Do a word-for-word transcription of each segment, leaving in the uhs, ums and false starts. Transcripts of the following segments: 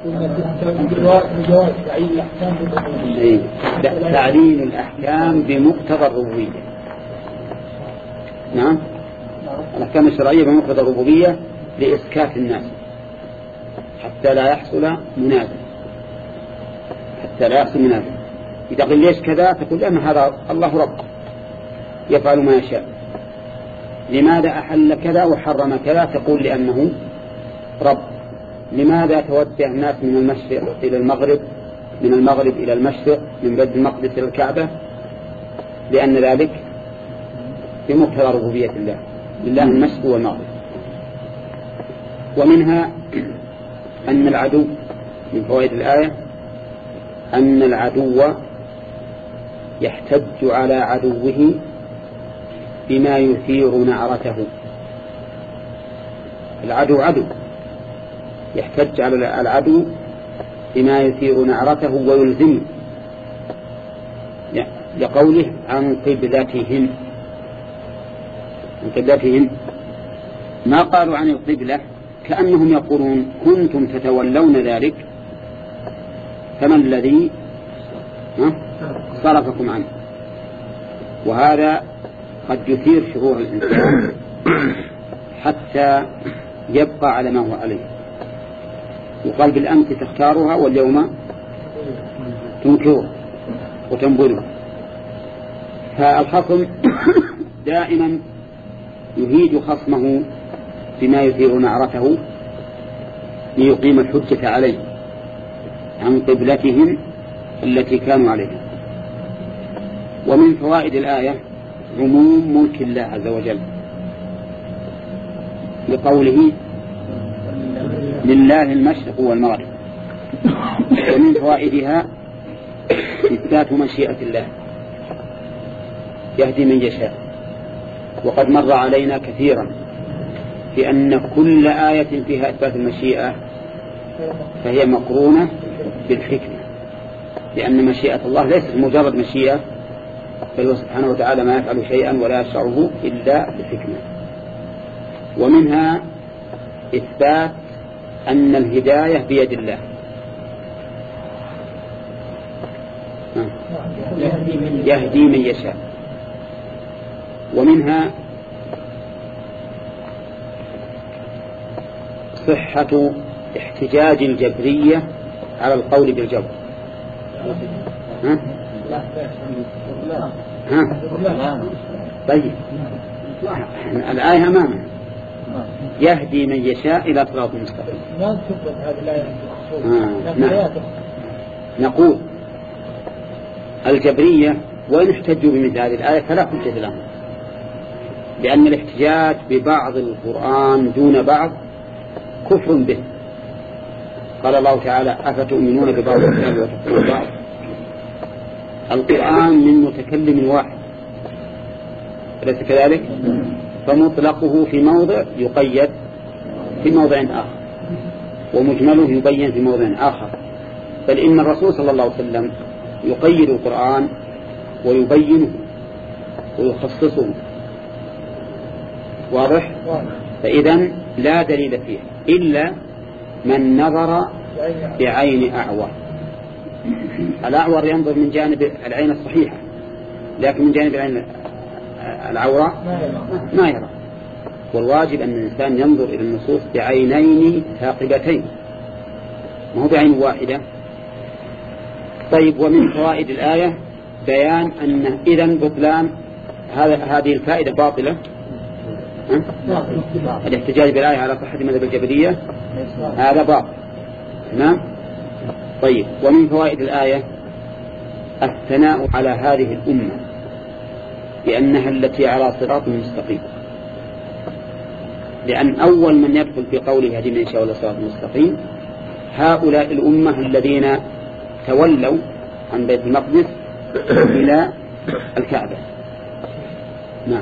تعليل الأحكام بمقتضى الربوبية. نعم، الأحكام الشرعية بمقتضى الربوبية لإسكات الناس حتى لا يحصل منازع، حتى لا يحصل منازع. إذا قل ليش كذا تقول لأن هذا الله رب يفعل ما يشاء. لماذا أحل كذا وحرم كذا؟ تقول لأنه رب. لماذا توجه الناس من المشرق إلى المغرب، من المغرب إلى المشرق، من بيت المقدس إلى الكعبة؟ لأن ذلك بمقتضى ربوبية الله، لله المشرق والمغرب. ومنها أن العدو، من فوائد الآية أن العدو يحتج على عدوه بما يثير نعرته. العدو عدو يحتج على العدو بما يثير نعرته ويلزمه، لقوله عن قبلتهم. عن قبلتهم ما قالوا عن القبلة كأنهم يقولون كنتم تتولون ذلك فما الذي صرفكم عنه. وهذا قد يثير شرور الإنسان حتى يبقى على ما هو عليه. وقال بالأمس تختارها واليوم تنكرها وتنبذها. فالخصم دائما يهيج خصمه بما يثير نعرته ليقيم الحجة عليه عن قبلتهم التي كانوا عليها. ومن فوائد الآية عموم ملك الله عز وجل لقوله لله المشرق والمغرب. ومن فوائدها إثبات مشيئة الله يهدي من يشاء. وقد مر علينا كثيرا في أن كل آية فيها إثبات المشيئة فهي مقرونة بالحكمة، لأن مشيئة الله ليست مجرد مشيئة، بل هو سبحانه وتعالى ما يفعل شيئا ولا يشعره إلا بالحكمة. ومنها إثبات أن الهداية بيد الله، يهدي من يشاء. ومنها صحة احتجاج الجبرية على القول بالجبر. ها؟ ها؟ طيب الآية أمامنا يهدي من يشاء إلى صراط مستقيم. آه. نقول الجبرية وإن احتجوا بمثل هذه الآية فلا حجة لهم، لأن الاحتجاج ببعض القرآن دون بعض كفر به. قال الله تعالى أفتؤمنون ببعض الكتاب وتكفرون ببعض. القرآن من متكلم واحد أليس كذلك؟ فمطلقه في موضع يقيد في موضع آخر، ومجمله يبين في موضع آخر. بل إن الرسول صلى الله عليه وسلم يقيد القرآن ويبينه ويخصصه. واضح؟ فإذا لا دليل فيه إلا من نظر بعين أعور. الأعور ينظر من جانب العين الصحيحة، لكن من جانب العين العوراء ما يرى. والواجب أن الإنسان ينظر إلى النصوص بعينين ثاقبتين، ما هو بعين واحدة. طيب، ومن فوائد الآية بيان أن إذن بطلان هذه الفائدة باطلة، الاحتجاج بالآية على صحة مذهب الجبرية هذا باطل. تمام. طيب، ومن فوائد الآية الثناء على هذه الأمة بأنها التي على صراط مستقيم، لأن أول من يدخل في قوله يهدي من يشاء إلى صراط مستقيم هؤلاء الأمة الذين تولوا عن بيت المقدس إلى الكعبة. نعم.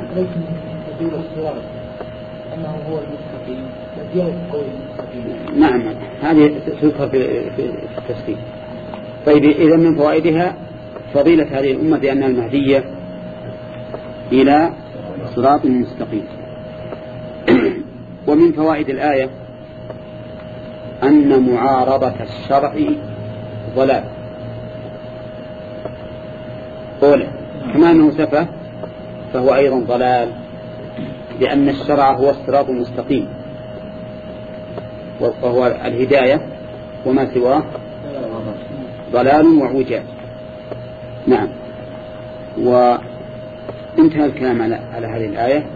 أنه هو المستقيم مدينة قول المستقيم. نعم، هذه تذكر في التفسير. طيب، إذا من فوائدها فضيلة هذه الأمة بأنها المهدية إلى صراط مستقيم. ومن فوائد الآية أن معارضة الشرع ضلال. قوله كما أنه سفه فهو أيضا ضلال، لأن الشرع هو الصراط المستقيم وهو الهداية، وما سواه ضلال وعوجاج. نعم. وانتهى الكلام على, على هذه الآية.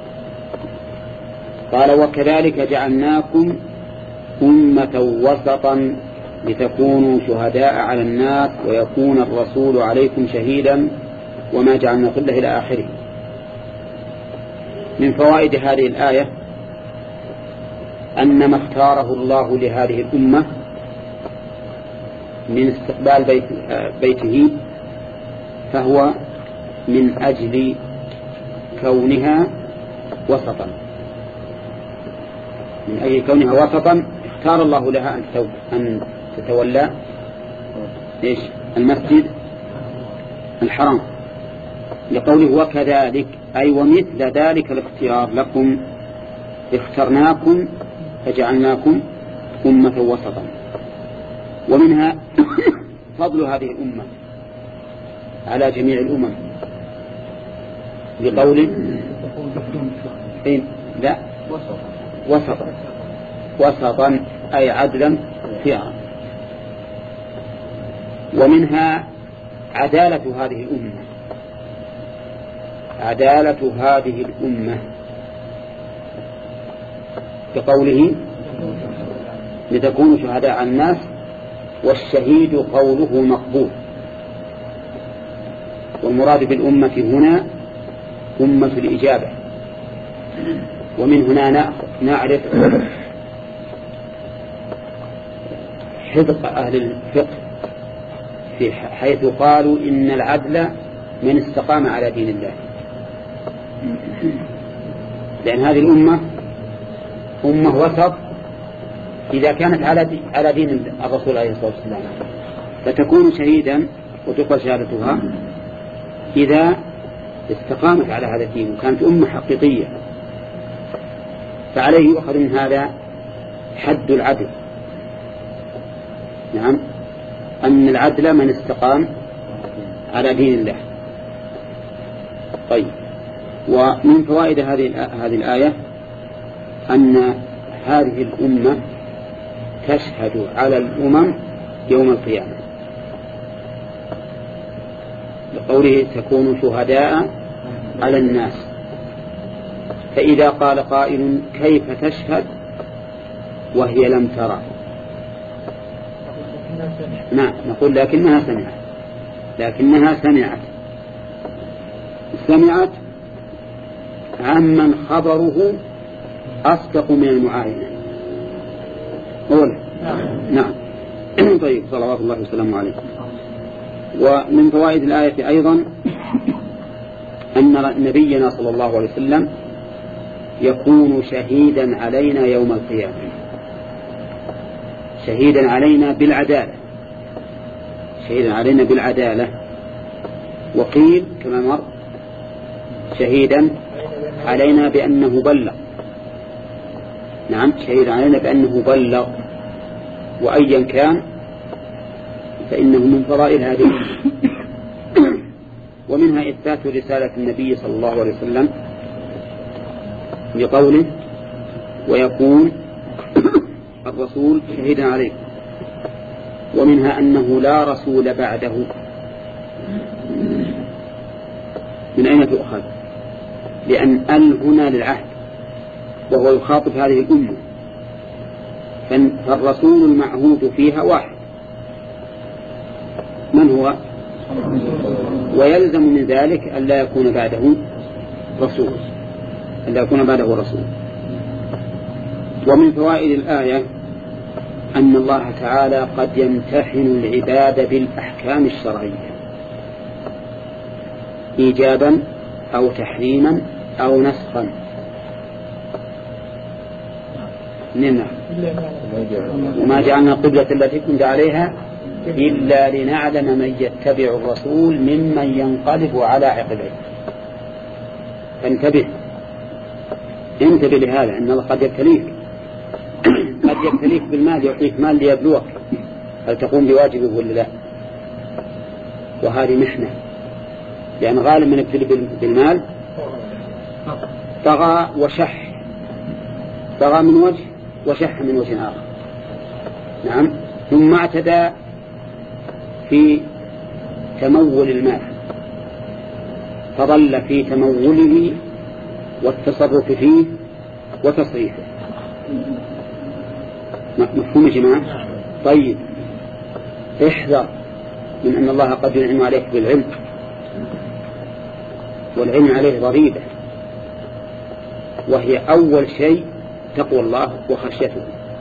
قال وكذلك جعلناكم أمة وسطا لتكونوا شهداء على الناس ويكون الرسول عليكم شهيدا وما جعلنا كله إلى آخره. من فوائد هذه الآية أن ما اختاره الله لهذه الأمة من استقبال بيت بيته فهو من أجل كونها وسطا، من أجل كونها وسطا اختار الله لها أن تتولى إيش المسجد الحرام، لقوله وكذلك أي ومثل ذلك الاختيار لكم اخترناكم فجعلناكم أمة وسطا. ومنها فضل هذه الأمة على جميع الأمم لقوله إيه؟ لا وسطا وسطا أي عدلا فيها. ومنها عدالة هذه الأمة، عدالة هذه الأمة كقوله لتكونوا شهداء على الناس، والشهيد قوله مقبول. والمراد بالأمة هنا أمة الإجابة. ومن هنا نعرف حذق أهل الفقه في حيث قالوا إن العدل من استقام على دين الله، لأن هذه الأمة أمة وسط إذا كانت على دين الرسول عليه الصلاة والسلام، فتكون شهيدا وتقبل شهادتها إذا استقامت على هذا الدين وكانت أمة حقيقية. فعليه يؤخذ من هذا حد العدل. نعم، أن العدل من استقام على دين الله. طيب، ومن فوائد هذه هذه الآية أن هذه الأمة تشهد على الأمم يوم القيامة، لقوله تكونوا شهداء على الناس. فإذا قال قائل كيف تشهد وهي لم ترى؟ نعم، نقول لكنها سمعت، لكنها سمعت سمعت عمن خبره أصدق من المعاينة. أولا نعم. طيب، صلوات الله وسلامه عليه. ومن فوائد الآية أيضا أن نبينا صلى الله عليه وسلم يكون شهيدا علينا يوم القيامة، شهيدا علينا بالعدالة، شهيدا علينا بالعدالة. وقيل كما مر شهيدا علينا بأنه بلغ. نعم، شهيدا علينا بأنه بلغ. وأيا كان فإنه من فضائل هذه. ومنها إثبات رسالة النبي صلى الله عليه وسلم لقوله ويكون الرسول شهيدا عليه. ومنها أنه لا رسول بعده. من أين تؤخذ؟ لأن ال هنا للعهد وهو يخاطب هذه الأمة، فالرسول المعهود فيها واحد، من هو؟ ويلزم من ذلك أن لا يكون بعده رسول، أن لا يكون بعده رسول. ومن فوائد الآية أن الله تعالى قد يمتحن العباد بالأحكام الشرعية إيجابا أو تحريما أو نسخا. نعم، وما جعلنا القبلة التي كنت عليها إلا لنعلم من يتبع الرسول ممن ينقلب على عقبيه. فانتبه، انتبه لهذا، أن الله قد يبتليك، قد يبتليك بالمال يعطيك مال ليبلوك هل تقوم بواجبه ولا لا، وهذه محنة، لأن غالب من يبتلي بالمال طغى وشح، طغى من وجه وشح من وجه آخر. نعم. ثم اعتدى في تمول المال فظل في تموله والتصرف فيه وتصريفه. مفهوم يا جماعة؟ طيب احذر من أن الله قد ينعم عليك بالعلم، والعلم عليه ضريبة، وهي أول شيء تقوى الله وخشيته.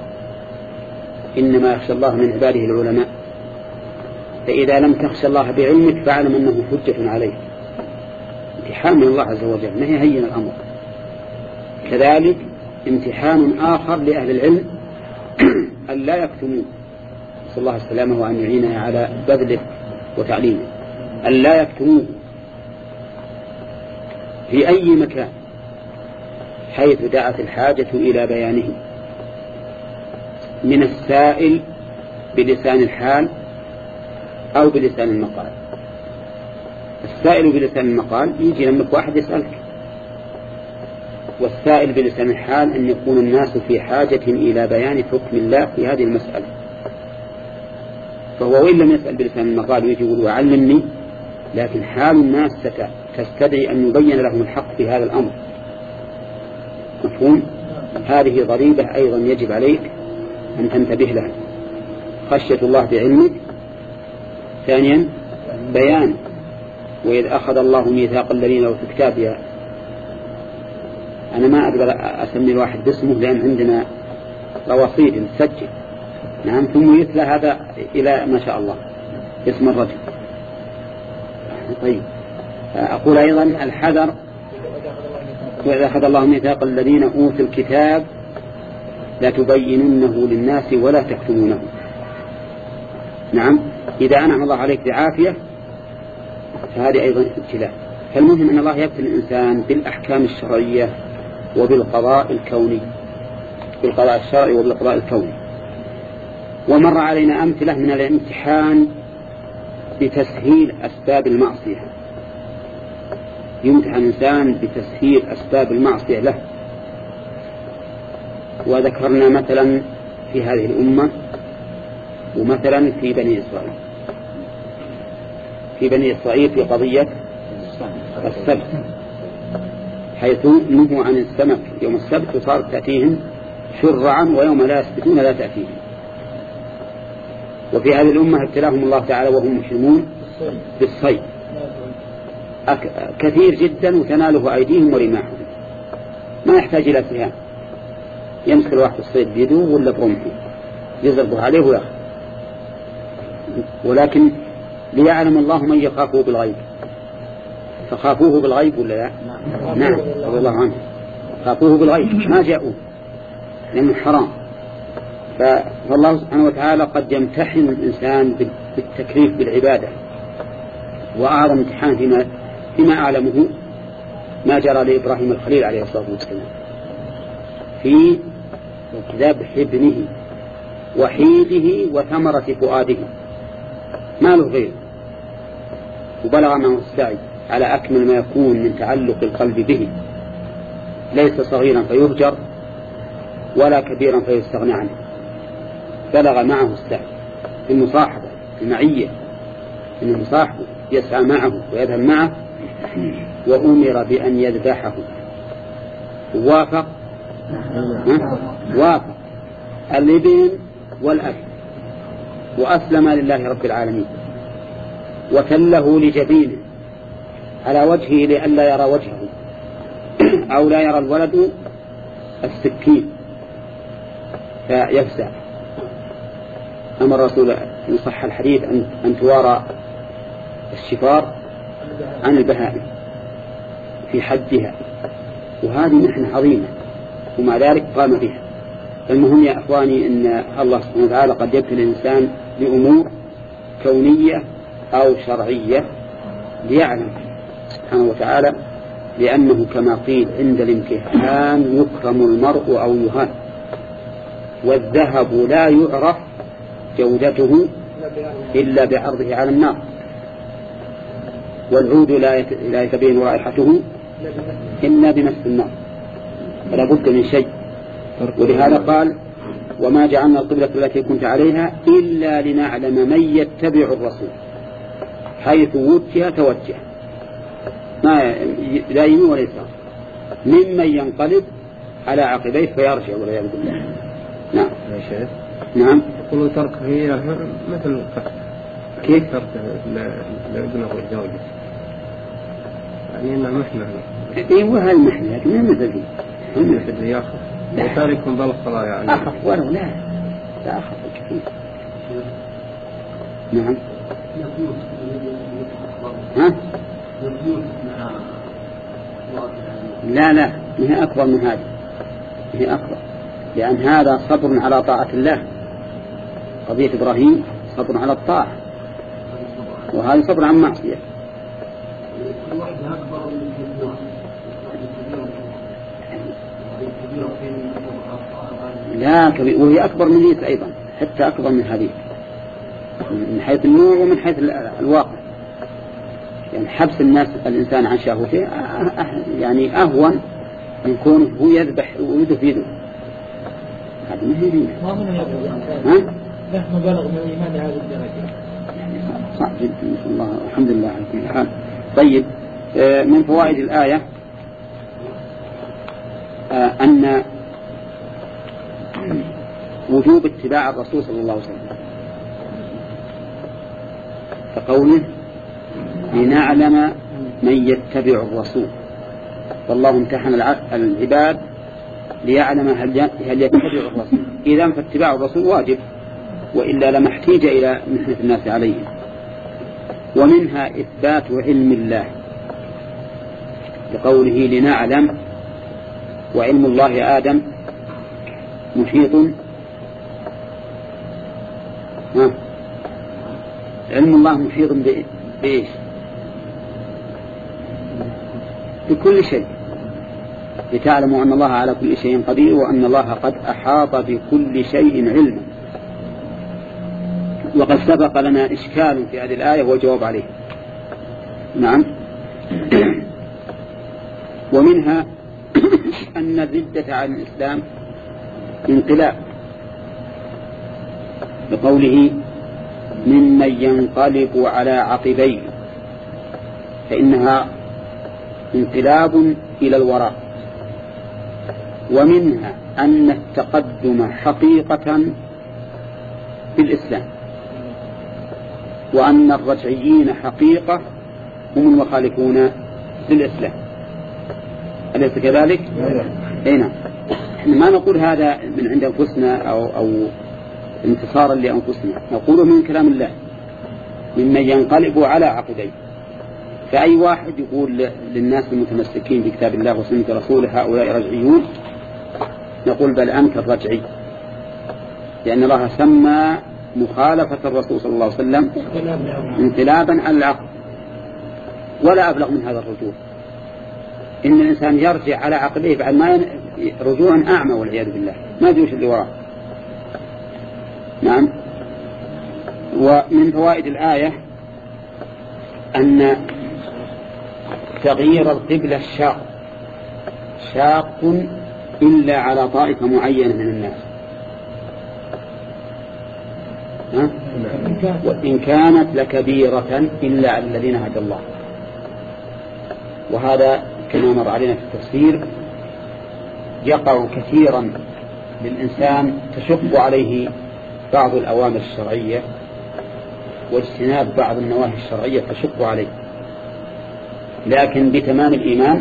إنما يخشى الله من عباده العلماء، فإذا لم تخشى الله بعلمك فاعلم أنه حجة عليك، امتحان من الله عز وجل، ما هي هين الأمر. كذلك امتحان آخر لأهل العلم أن لا يكتموا، صلى الله عليه وسلم وأن يعيننا على بذله وتعليمه، أن لا يكتموا في أي مكان حيث دعت الحاجة إلى بيانه، من السائل بلسان الحال أو بلسان المقال. السائل بلسان المقال يجي لمك واحد يسألك، والسائل بلسان الحال أن يكون الناس في حاجة إلى بيان حكم الله في هذه المسألة، فهو وإن لم يسأل بلسان المقال ويجي يقول وعلمني، لكن حال الناس تستدعي أن يبين لهم الحق في هذا الأمر. مفهوم؟ هذه ضريبة أيضا يجب عليك أن تنتبه لها، خشية الله بعلمك. ثانيا بيان، وإذ أخذ الله ميثاق الذين أوتوا الكتاب، يا أنا ما أقدر أسمي الواحد باسمه لأن عندنا رواصيد نسجل. نعم. ثم يتلى هذا إلى ما شاء الله اسم الرجل. طيب أقول أيضا الحذر، وإذا أخذ الله ميثاق الذين أوتوا الكتاب لا تبيننه للناس ولا تكتمونه. نعم. إذا أنعم الله عليك بعافية فهذه أيضا ابتلاء. فالمهم أن الله يبتلي الإنسان بالأحكام الشرعية وبالقضاء الكوني، بالقضاء الشرعي وبالقضاء الكوني. ومر علينا أمثلة من الامتحان بتسهيل أسباب المعصية، يمتحن الإنسان بتسهيل أسباب المعصية له. وذكرنا مثلا في هذه الأمة ومثلا في بني إسرائيل، في بني إسرائيل في قضية السبت، حيث نهوا عن السمك يوم السبت وصارت تأتيهم شرعا، ويوم لا يسبتون لا تأتيهم. وفي هذه الأمة ابتلاهم الله تعالى وهم محرمون بالصيد كثير جدا، وتناله أيديهم ورماحهم، ما يحتاج إلى سهام، يمسك الواحد الصيد بيده ولا برمحه يضربه عليه ويأخذ. ولكن ليعلم الله من يخافه بالغيب، فخافوه بالغيب ولا لا؟ نعم رضي الله عنه، خافوه بالغيب ما جاءوه لأنه حرام. فالله سبحانه وتعالى قد يمتحن الإنسان بالتكليف بالعبادة. وأعظم امتحان فيما, فيما أعلمه ما جرى لإبراهيم الخليل عليه الصلاة والسلام في ذبح ابنه وحيده وثمرة فؤاده، ما له غير، وبلغ معه السعي على أكمل ما يكون من تعلق القلب به، ليس صغيرا فيهجر ولا كبيرا فيستغنى عنه، بلغ معه السعي في المصاحبة في المعية، إنه مصاحبه يسعى معه ويذهب معه، وأمر بأن يذبحه ووافق وافق الابن والأب، وأسلم لله رب العالمين، وتله لجبينه على وجهه لئلا يرى وجهه أو لا يرى الولد السكين فيفزع. أمر الرسول إن صح الحديث أن توارى الشفار عن البهائم في حدها، وهذه محنة عظيمة ومع ذلك قام بها. المهم يا أخواني أن الله سبحانه وتعالى قد يبتلي الإنسان بأمور كونية أو شرعية ليعلم سبحانه وتعالى، لأنه كما قيل عند الامتحان يكرم المرء أو يهان، والذهب لا يعرف جودته إلا بعرضه على النار، والعود لا يتبين رائحته إلا بمس النار، فلا بد من شيء. ولهذا قال وما جعلنا القبلة التي كنت عليها إلا لنعلم من يتبع الرسول حيث وجه توجه، ما لا يمين ولا يسار، ممن ينقلب على عقبيه فيرجع والعياذ بالله. نعم يا شيخ. نعم. يقولوا ترك هي مثل كيف ترك لابنه الزوجة، يعني إنه محنة. إيه هالمحنة لكن ما مثل فيه هم مثل ياخذ وتاركهم بالصلاة يعني. أخف ولو لا لا أخف كثير. نعم. ها؟ لا لا ما هي أكبر من هذه، هي أكبر، لأن هذا صبر على طاعة الله. قضية إبراهيم صبر على الطاعة، وهذا صبر عن معصية. لا كبير، وهي أكبر من هذه أيضا، حتى أكبر من هذه من حيث النور ومن حيث الواقع. يعني حبس الناس الإنسان عن شهوته يعني أهون من كونه هو يذبح ويده في يده. هذا ما هي دين. ما من ها؟ مهما بلغ من الإيمان هذه الدرجة. يعني صعب جدا. نسأل الله الحمد لله على كل حال. طيب من فوائد الآية أن وجوب اتباع الرسول صلى الله عليه وسلم، كقوله لنعلم من يتبع الرسول، والله امتحن العباد ليعلم هل يتبع الرسول. إذا فاتباع الرسول واجب، وإلا لما احتاج إلى محنة الناس عليه. ومنها إثبات علم الله بقوله لنعلم، وعلم الله آدم محيط ها. علم الله محيط بإيش؟ بكل شيء، لتعلموا أن الله على كل شيء قدير وأن الله قد أحاط بكل شيء علما. وقد سبق لنا إشكال في هذه الآية وجواب عليه. نعم. ومنها أن الردة عن الإسلام انقلاب، بقوله ممن ينقلب على عقبيه، فإنها انقلاب إلى الوراء. ومنها أن التقدم حقيقة بالإسلام، وأن الرجعيين حقيقة هم المخالفون للإسلام. أليس كذلك؟ أي نعم. إحنا ما نقول هذا من عند أنفسنا أو, أو انتصارا لأنفسنا، نقوله من كلام الله ممن ينقلب على عقبيه. فأي واحد يقول للناس المتمسكين بكتاب الله وسنة رسوله هؤلاء رجعيون، نقول بل أنت الرجعي، لأن الله سمى مخالفة الرسول صلى الله عليه وسلم انقلابا على العقل. ولا أبلغ من هذا الرجوع، إن الإنسان يرجع على عقبيه بعد ما ين... رجوعا أعمى والعياذ بالله، ما يدوش اللي وراه. نعم. ومن فوائد الآية أن تغيير القبلة شاق شاق إلا على طائفة معينة من الناس، ها؟ وإن كانت لكبيرة إلا على الذين هدى الله. وهذا كما مر علينا في التفسير يقع كثيرا للإنسان تشق عليه بعض الأوامر الشرعية واجتناب بعض النواهي الشرعية تشق عليه، لكن بتمام الإيمان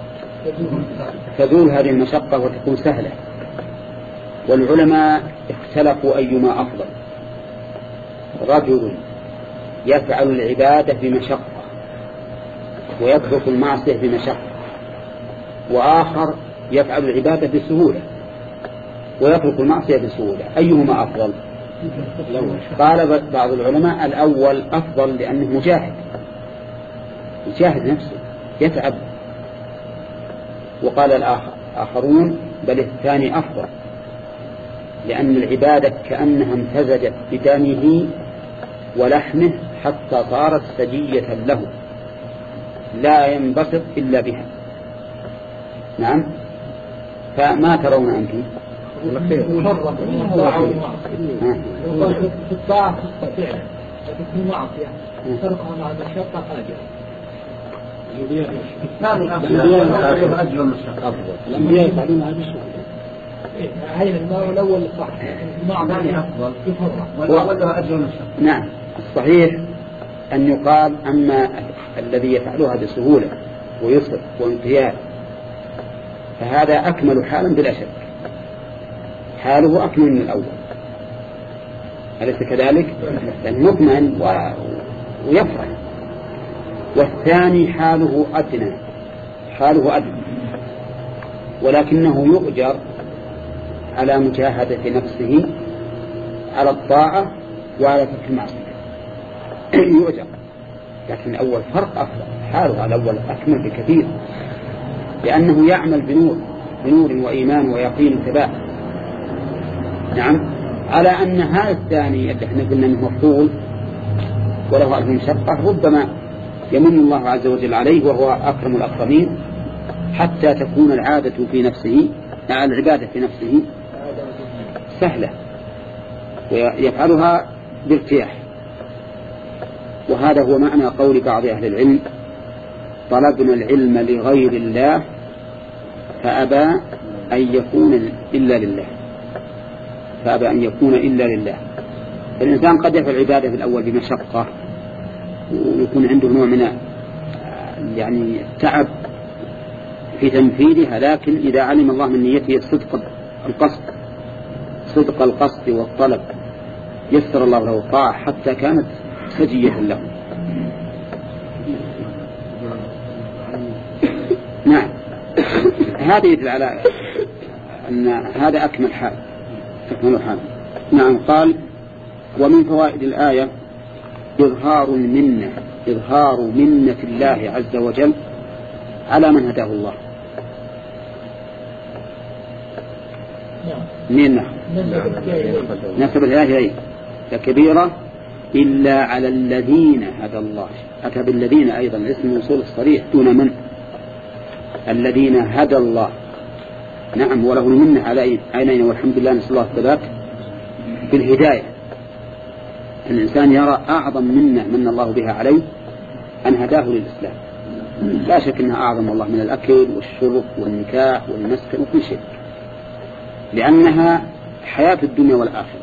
تزول هذه المشقة وتكون سهلة. والعلماء اختلفوا أيما أفضل، رجل يفعل العبادة بمشقة ويترك المعصية بمشقة، وآخر يفعل العبادة بسهولة ويترك المعصية بسهولة، أيهما أفضل؟ قال بعض العلماء الأول أفضل لأنه مجاهد يجاهد نفسه يتعب. وقال الآخرون بل الثاني أفضل لأن العبادة كأنها امتزجت بدمه ولحمه حتى صارت سجية له لا ينبسط إلا بها. نعم. فما ترون أنتم؟ في الطاعة تستطيع لكن في المعصية تركها مع المشقة أجر. الأنبياء أجر المشقة أفضل. الأنبياء يفعلون هذا الشيء. هاي الماء الأول صح لكن المعصية أفضل يفرح والأول له أجر المشقة. نعم. الصحيح أن يقال أما الذي يفعلها بسهولة ويسر وانقياد فهذا أكمل حالا بلا شك، حاله أكمل من الأول، أليس كذلك؟ لأنه مطمئن ويفرح. والثاني حاله أدنى، حاله أدنى ولكنه يؤجر على مجاهدة نفسه على الطاعة وعلى ترك المعصية يؤجر. لكن الأول فرق أفضل، حاله الأول أكمل بكثير لأنه يعمل بنور بنور وإيمان ويقين ثبات. نعم. على أن هذا الثاني اللي احنا قلنا انه مفضول وله أجر مشقة ربما يمن الله عز وجل عليه وهو أكرم الأكرمين حتى تكون العادة في نفسه العبادة في نفسه سهلة ويفعلها بارتياح. وهذا هو معنى قول بعض أهل العلم: طلبنا العلم لغير الله فأبى أن يكون إلا لله، فأبى أن يكون إلا لله. الإنسان قد يفعل العبادة في الأول بمشقة ويكون عنده نوع من يعني التعب في تنفيذها، لكن إذا علم الله من نيته صدق القصد صدق القصد والطلب يسر الله له الطاعة حتى كانت سجية له. نعم. هذا يدل على أن هذا أكمل حال أكمل حال. نعم. قال: ومن فوائد الآية إظهار المنة إظهار منة الله عز وجل على من هداه الله. منة نسب الإله إليه كبيرة إلا على الذين هدى الله. أتى بالذين أيضا اسم الموصول الصريح دون من، الذين هدى الله. نعم. وله المنة على عينين والحمد لله، نسأل الله الثبات بالهداية. الإنسان يرى أعظم منة من الله بها عليه أن هداه للإسلام، لا شك أنها أعظم الله من الأكل والشرب والنكاح والمسكن وكل شيء، لأنها حياة الدنيا والآخرة.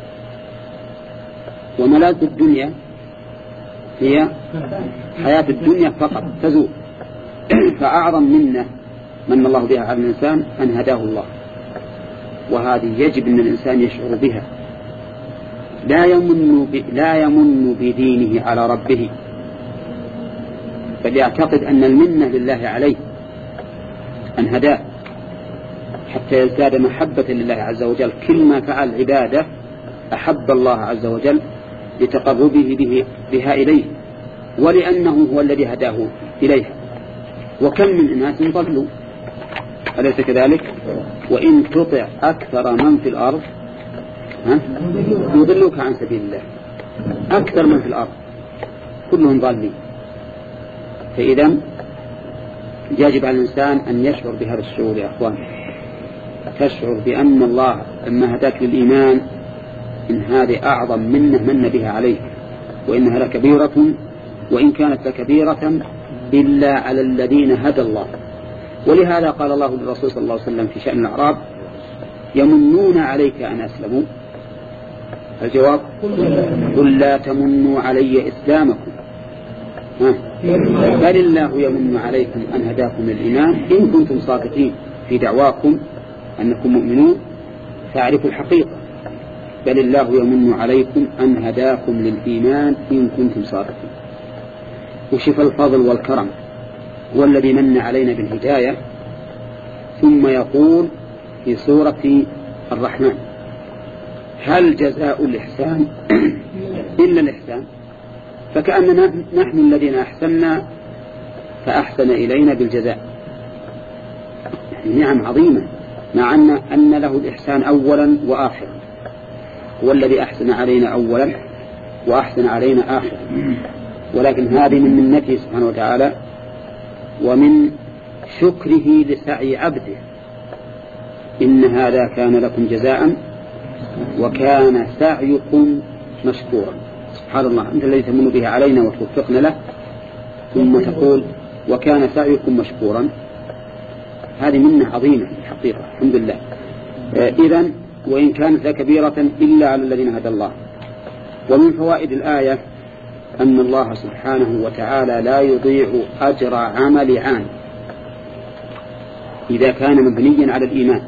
وملاذ الدنيا هي حياة الدنيا فقط تزول. فأعظم منة من الله بها على الإنسان أن هداه الله، وهذه يجب أن الإنسان يشعر بها. لا يمن ب... لا يمن بدينه على ربه، بل يعتقد أن المنة لله عليه أن هداه حتى يزداد محبة لله عز وجل. كل ما فعل عبادة أحب الله عز وجل لتقربه به بها إليه ولأنه هو الذي هداه إليها. وكم من الناس ضلوا، أليس كذلك؟ وإن تطع أكثر من في الأرض يضلوك عن سبيل الله. أكثر من في الأرض كلهم ضالين. فإذا يجب على الإنسان أن يشعر بهذا الشعور يا أخوان، تشعر بأن الله لما هداك للإيمان إن هذه أعظم منه من بها عليك، وإنها لكبيرة، وإن كانت لكبيرة إلا على الذين هدى الله. ولهذا قال الله للرسول صلى الله عليه وسلم في شأن الأعراب: يمنون عليك أن أسلموا. الجواب: قل لا تمنوا علي إسلامكم بل الله يمن عليكم أن هداكم للإيمان إن كنتم صادقين في دعواكم أنكم مؤمنون فاعرفوا الحقيقة. بل الله يمن عليكم أن هداكم للإيمان إن كنتم صادقين. وشف الفضل والكرم هو الذي من علينا بالهداية. ثم يقول في سورة الرحمن: هل جزاء الإحسان إلا الإحسان؟ فكأننا نحن الذين أحسننا فأحسن إلينا بالجزاء. يعني نعم عظيمة مع أن, أن له الإحسان أولا وآخرا، هو الذي أحسن علينا أولا وأحسن علينا آخرا، ولكن هذه من منته سبحانه وتعالى ومن شكره لسعي عبده. إن هذا كان لكم جزاء وكان سعيكم مشكورا. سبحان الله، أنت الذي تمن به علينا وتوفقنا له، ثم تقول وكان سعيكم مشكورا. هذه منة عظيمة الحقيقة، الحمد لله. إذن وإن كانت لكبيرة إلا على الذين هدى الله. ومن فوائد الآية أن الله سبحانه وتعالى لا يضيع أجر عمل عام إذا كان مبنيا على الإيمان،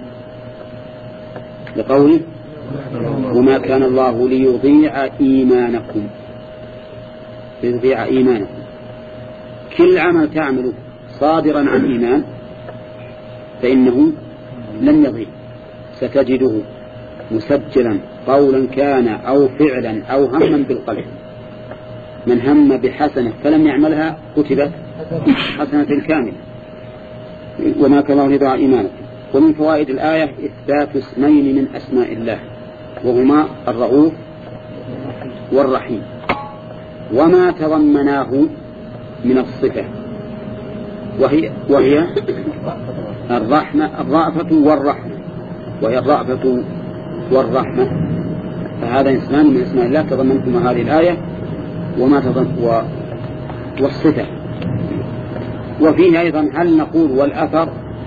لقوله وما كان الله ليضيع إيمانكم، ليضيع إيمانكم. كل عمل تعمله صادرا عن إيمان فإنه لن يضيع، ستجده مسجلا قولا كان أو فعلا أو هما بالقلب. من هم بحسنة فلم يعملها كتبت حسنة كاملة. وما كان الله ليضيع إيمانكم. ومن فوائد الآية إثبات اسمين من أسماء الله وهما الرؤوف والرحيم، وما تضمناه من الصفة وهي, وهي الرحمة الرأفة والرحمة، وهي الرأفة والرحمة. فهذا اسمان من اسماء الله تضمنتم هذه الآية وما تضمن والصفة. وفيه أيضا هل نقول والأثر؟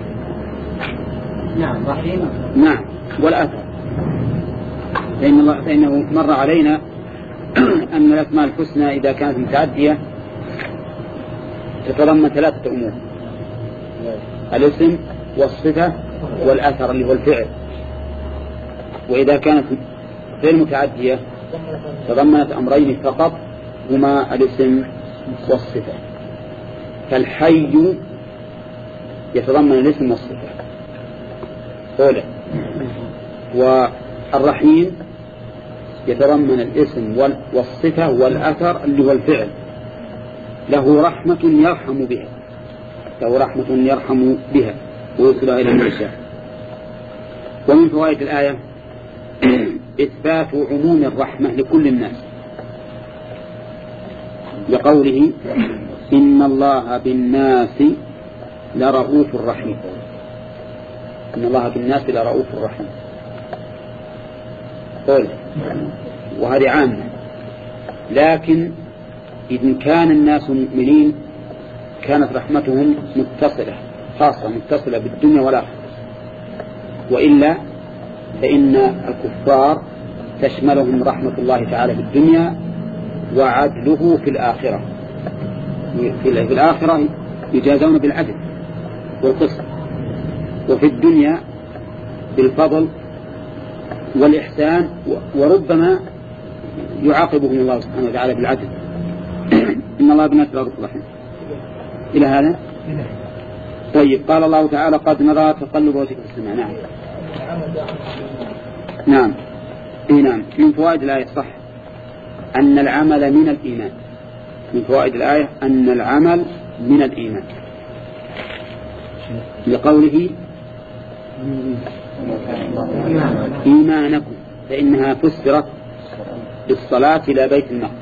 نعم رحيم. نعم والأثر، فإن الله فإنه مر علينا أن الأسماء الحسنى إذا كانت متعدية تتضمن ثلاثة أمور: الاسم والصفة والأثر اللي هو الفعل. وإذا كانت غير متعدية تضمنت أمرين فقط هما الاسم والصفة. فالحي يتضمن الاسم والصفة أولا، والرحيم يتضمن الاسم والصفة والأثر اللي هو الفعل. له رحمة يرحم بها، له رحمة يرحم بها ويوصل إلى من يشاء. ومن فوائد الآية إثبات عموم الرحمة لكل الناس، لقوله إن الله بالناس لرؤوف رحيم. إن الله بالناس لرؤوف رحيم قول، وهذه عامة. لكن إذن كان الناس مؤمنين كانت رحمتهم متصلة خاصة متصلة بالدنيا والآخرة، وإلا فإن الكفار تشملهم رحمة الله تعالى في الدنيا وعدله في الآخرة. في الآخرة يجازون بالعدل والقسط، وفي الدنيا بالفضل والإحسان، وربما يعاقبهم الله سبحانه وتعالى بالعدل. إن الله بالناس لرؤوف رحيم. إلى هذا طيب. قال الله تعالى قد نرى تقلب وجهك في السماء. نعم نعم إيه نعم. من فوائد الآية صح أن العمل من الإيمان. من فوائد الآية أن العمل من الإيمان، لقوله إيمانكم، فإنها فسرت بالصلاة إلى بيت المقدس،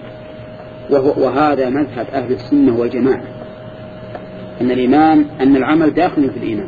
وهذا مذهب أهل السنة والجماعة، أن الإيمان أن العمل داخل في الإيمان.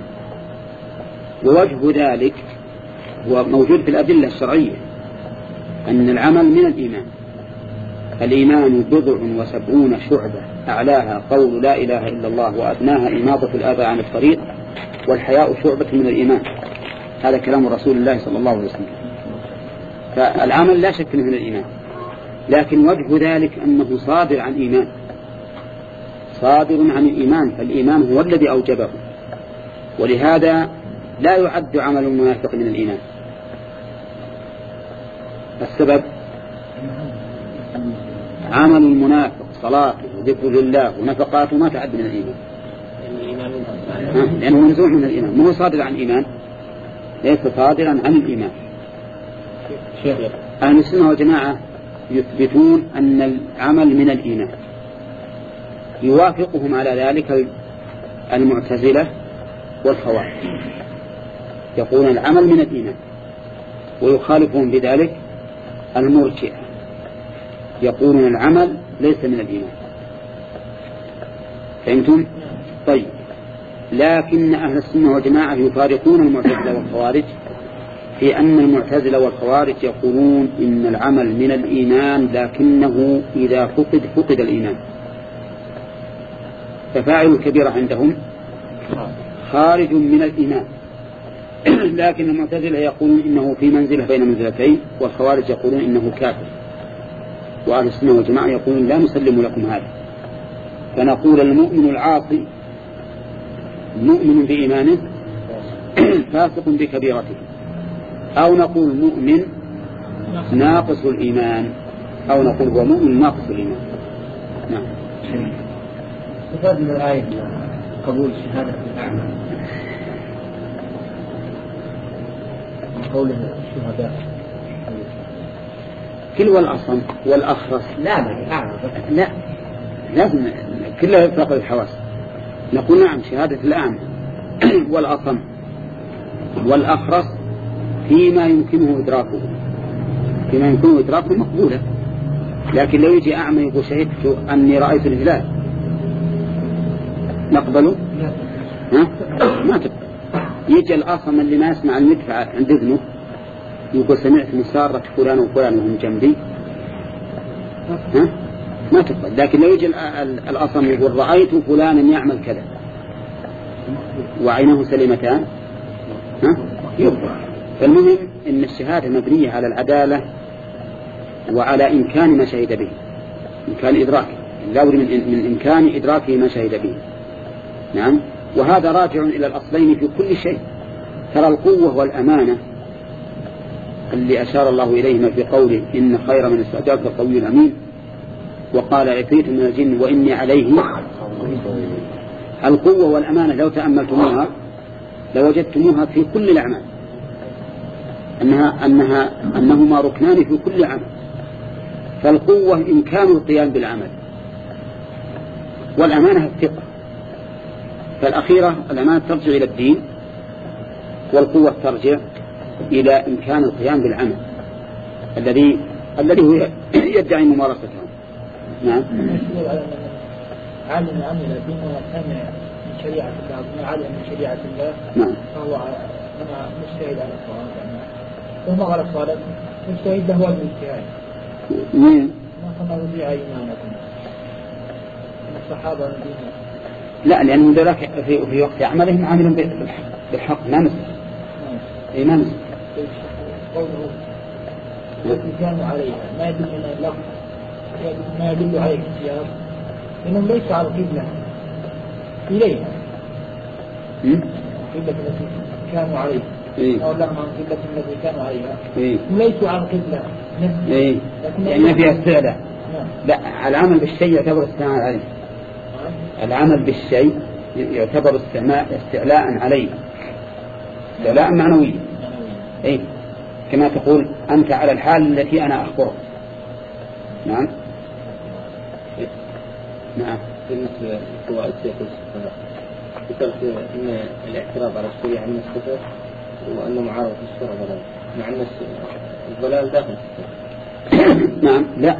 ووجه ذلك هو موجود في الأدلة الشرعية أن العمل من الإيمان. الإيمان بضع وسبعون شعبة، أعلاها قول لا إله إلا الله وأدناها إماطة الآذى عن الطريق والحياء شعبة من الإيمان. هذا كلام رسول الله صلى الله عليه وسلم. فالعمل لا شك من الإيمان، لكن وجه ذلك أنه صادر عن إيمان، صادر عن الإيمان، فالإيمان هو الذي أوجبه، ولهذا لا يعد عمل المنافق من الإيمان. السبب عمل المنافق صلاته وذكر لله ونفقاته ما تعد من الإيمان، لأنه منزوع من الإيمان، ما هو صادر عن الإيمان، ليس صادرا عن الإيمان. أهل السنة والجماعة يثبتون أن العمل من الإيمان، يوافقهم على ذلك المعتزلة والخوارج. يقولون العمل من الإيمان، ويخالفون بذلك المرجئة يقولون العمل ليس من الإيمان. فهمتم؟ طيب، لكن أهل السنة والجماعة يفارقون المعتزلة والخوارج في أن المعتزلة والخوارج يقولون إن العمل من الإيمان، لكنه إذا فقد فقد الإيمان، ففاعل الكبيرة عندهم خارج من الإيمان. لكن المعتزلة يقولون إنه في منزلة بين منزلتين، والخوارج يقولون إنه كافر، وأهل السنة والجماعة يقولون لا نسلم لكم هذا، فنقول المؤمن العاصي مؤمن بإيمانه فاسق بكبيرته، أو نقول مؤمن ناقص الإيمان، أو نقول هو مؤمن ناقص الإيمان. نعم. استفاد من الآية قبول شهادة الأعمى من قوله الشهداء كل والأصم والأخرس لا لا أعمى لا لازم كلها يطلق الحواس. نقول نعم شهادة الأعمى والأصم والأخرس فيما يمكنه إدراكه، فيما يمكنه إدراكه مقبولة. لكن لو يجي أعمى يقول شهدت أني رأيت الهلال نقبله؟ ها؟ ما تقبل. يجي الأصم اللي ما يسمع المدفع عند إذنه يقول سمعت مسارة فلان وفلان وهم جنبي، ها؟ ما تقبل. لكن لو يجي الأصم يقول رأيت فلانا يعمل كذا وعينه سليمتان، ها؟ يقبل. فالمهم إن الشهادة مبنية على العدالة وعلى إمكان ما شهد به، إمكان إدراكه، لا بد من, من إمكان إدراكه ما شهد به. نعم. وهذا راجع إلى الأصلين في كل شيء. ترى القوة والأمانة اللي أشار الله إليهما في قوله إن خير من استأجرت القوي الأمين، وقال عفريت من الجن وإني عليه. القوة والأمانة لو تأملتموها لوجدتموها في كل الأعمال، أنها أنها أنهما ركنان في كل عمل. فالقوة إمكان القيام بالعمل، والأمانة الثقة. فالأخيرة الأمانة ترجع إلى الدين، والقوة ترجع إلى إمكان القيام بالعمل الذي الذي هو يدعي ممارسته. نعم. علم عمل بما سمع من شريعة الله، ما علم من شريعة الله، نعم، فهو أنا مجتهد على الصواب. يعني ثم على الصواب مجتهد له الاجتهاد. مين؟ ما صنعوا في أيمانكم من الصحابة الذين لا، لأنهم ذلك في في وقت عملهم عاملون بالحق بالحق ما نسوا. أي ما نسوا. قوله التي كانوا عليها ما يدل من اللفظ، ما يدل عليه السياق، إنهم ليسوا على القبلة إليها، القبلة التي كانوا عليها، إيه؟ أو لما القبلة التي كانوا عليها، إيه؟ ليسوا على القبلة. إيه؟ يعني فيها استعلاء. نعم. لا، العمل بالشيء يعتبر استعلاء عليه. العمل بالشيء يعتبر استعلاء عليه، استعلاء معنوي. إيه؟ كما تقول أنت على الحال التي أنا أخبرك. نعم. نعم. بالنسبة لفوائد شيخ الصحابة ذكرت أن الاعتراض على الشريعة من الصفات، وأنه معارض الشرع ضلال، مع أن الضلال داخل الصفات. نعم. لا،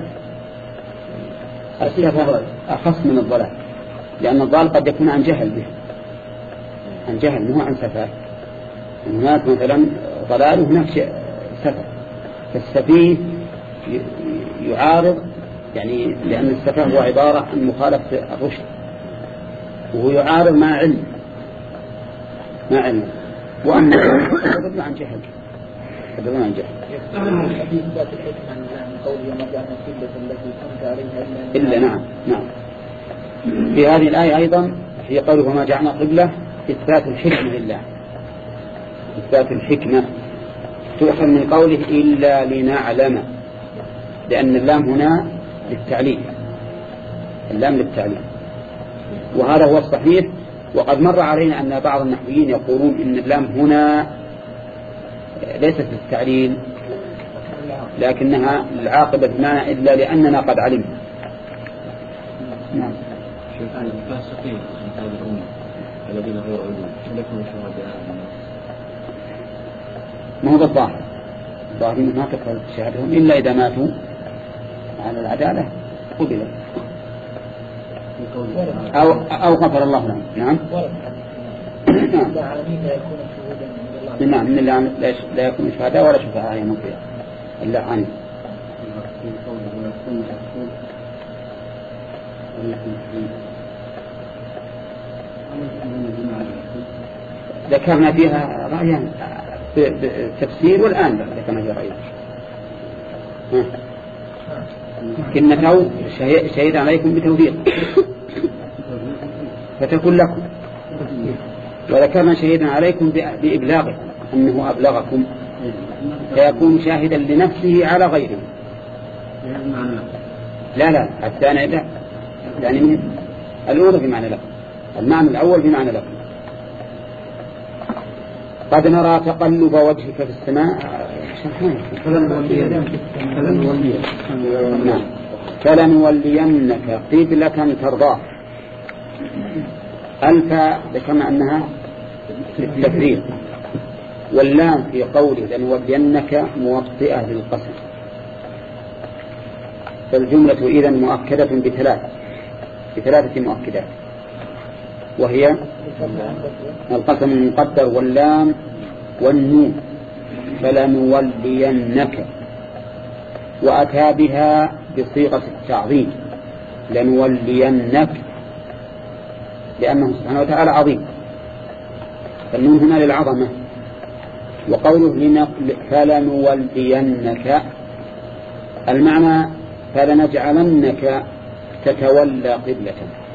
الصفات أخص من الضلال، لأن الضلال قد يكون عن جهل به، عن جهل مو عن سفاه. هناك مثلا ضلال وهناك سفاه، فالسفيه يعارض، يعني لأن السفاه هو عبارة عن مخالفة الرشد، وهو يعارض مع علم مع علم وأن يدل عن جهل، يدل عن جهل. الحديث ذات الحكمة من قول وما جعلنا القبلة التي كنت عليها إلا. نعم. نعم. في هذه الآية أيضا في قوله وما جعلنا قبلة إثبات الحكمة لله، إثبات الحكمة تؤخذ من قوله إلا لنعلم، لأن اللام هنا للتعليم، اللام للتعليم، وهذا هو الصحيح. وقد مر علينا أن بعض النحويين يقولون إن اللام هنا ليست للتعليل لكنها العاقبة ما إلا لأننا قد علمنا. نعم. شيخان الفاسقين من هذه الأمة الذين غير علم لكم شهداء ما هو بالظاهر، الظاهر ما تقبل شهادتهم إلا إذا ماتوا على العدالة قبلت أو أو غفر الله لهم. نعم. نعم من اللي لا يكون شهداء ولا شفعاء يوم القيامة إلا عن ذكرنا فيها رأيان تفسير والآن ذكرنا فيها رأيان. كنته شهيد عليكم بتوثيق فتكون لكم، وذكرنا شهيدا عليكم بإبلاغه أنه أبلغكم فيكون شاهدا لنفسه على غيره. لا لا الثاني لا، يعني الأولى بمعنى لكم، المعنى الأول بمعنى لكم. قد نرى تقلب وجهك في السماء فلنولينك قبلة ترضاه. ألف ذكرنا أنها للتفريق، واللام في قوله لنولينك موطئة للقسم، فالجملة إذن مؤكدة بثلاث بثلاثة مؤكدات، وهي القسم المقدر واللام والنون فلنولينك، وأتى بها بصيغة التعظيم لنولينك لأنه سبحانه وتعالى عظيم، فالنون هنا للعظمة. وقوله فلنولينك المعنى فلنجعلنك تتولى قبلة،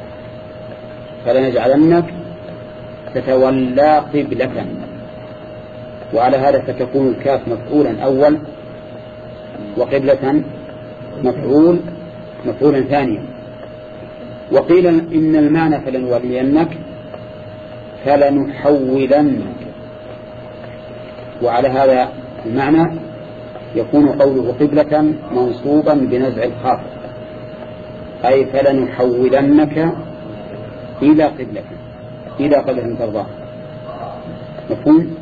فلنجعلنك تتولى قبلة، وعلى هذا فتكون الكاف مفعولا أول وقبلة مفعول مفعولا ثانيا. وقيل إن المعنى فلنولينك فلنحولنك، وعلى هذا المعنى يكون قوله قبلة منصوبا بنزع الخافض، أي فلنحولنك إلى قبلة إلى قبلة ترضاه. مفهوم؟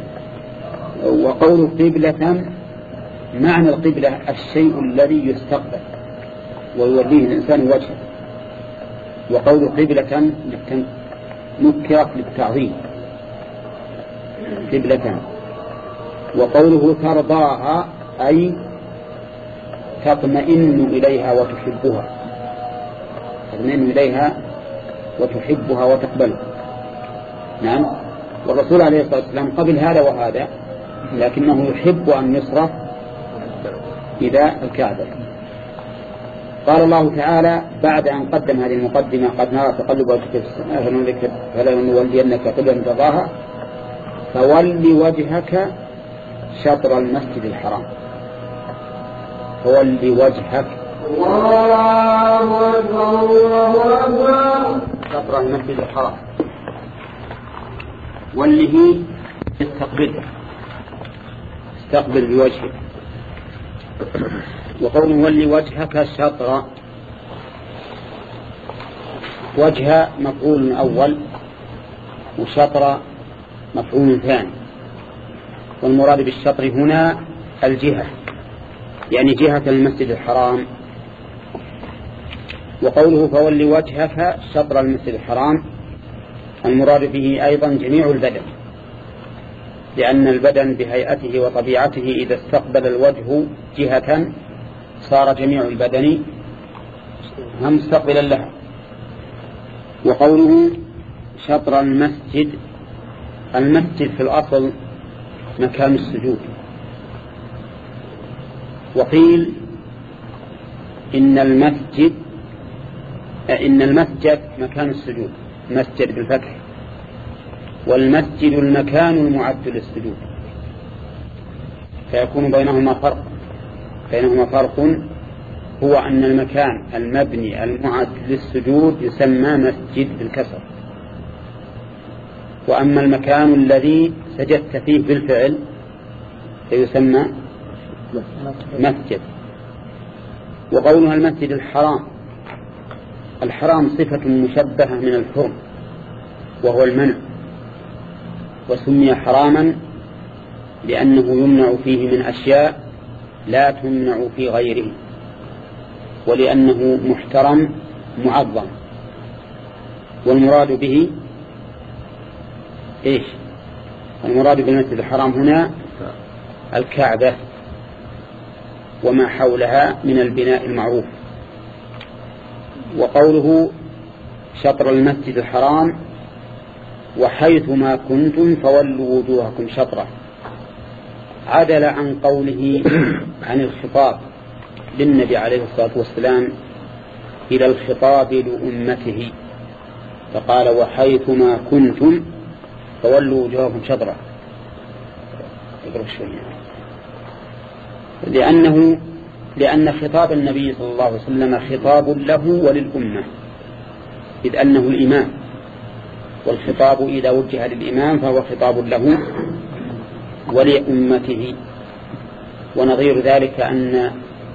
وقول قبلة معنى القبلة الشيء الذي يستقبل ويوليه الإنسان وجهه، وقول قبلة نكرت للتعظيم قبلة. وقوله ترضاها أي تطمئن إليها وتحبها، تطمئن إليها وتحبها وتقبلها. نعم. والرسول عليه الصلاة والسلام قبل هذا وهذا، لكنه يحب أن يصرف إلى الكعبة. قال الله تعالى بعد أن قدم هذه المقدمة قد نرى تقلب وجهك في السماء فلنولينك قبلة ترضاها فول وجهك شطر المسجد الحرام، فول وجهك شطر المسجد الحرام، وله استقبله استقبل بوجهك. وقوله ول وجهك شطر، وجه مفعول أول وشطر مفعول ثاني، والمراد بالشطر هنا الجهة، يعني جهة المسجد الحرام. وقوله فول وجهك شطر المسجد الحرام المراد به أيضا جميع البدن، لأن البدن بهيئته وطبيعته إذا استقبل الوجه جهة صار جميع البدن مستقبلا لها. وقوله شطر المسجد، المسجد في الأصل مكان السجود، وقيل إن المسجد إن المسجد مكان السجود، مسجد بالفتح، والمسجد المكان المعد للسجود، فيكون بينهما فرق بينهما فرق هو أن المكان المبني المعد للسجود يسمى مسجد بالكسر، وأما المكان الذي سجدت فيه بالفعل فيسمى مسجد. وقولها المسجد الحرام، الحرام صفة مشبهة من الحرم وهو المنع، وسمي حراما لأنه يمنع فيه من أشياء لا تمنع في غيره، ولأنه محترم معظم. والمراد به إيش؟ المراد بالمسجد الحرام هنا الكعبة وما حولها من البناء المعروف. وقوله شطر المسجد الحرام وحيثما كنتم فولوا وجوهكم شطره عدل عن قوله عن الخطاب للنبي عليه الصلاة والسلام إلى الخطاب لأمته، فقال وحيثما كنتم فولوا وجوهكم شطره. لأنه لأن خطاب النبي صلى الله عليه وسلم خطاب له وللأمة، إذ أنه الإمام، والخطاب إذا وجه للإمام فهو خطاب له ولأمته. ونظير ذلك أن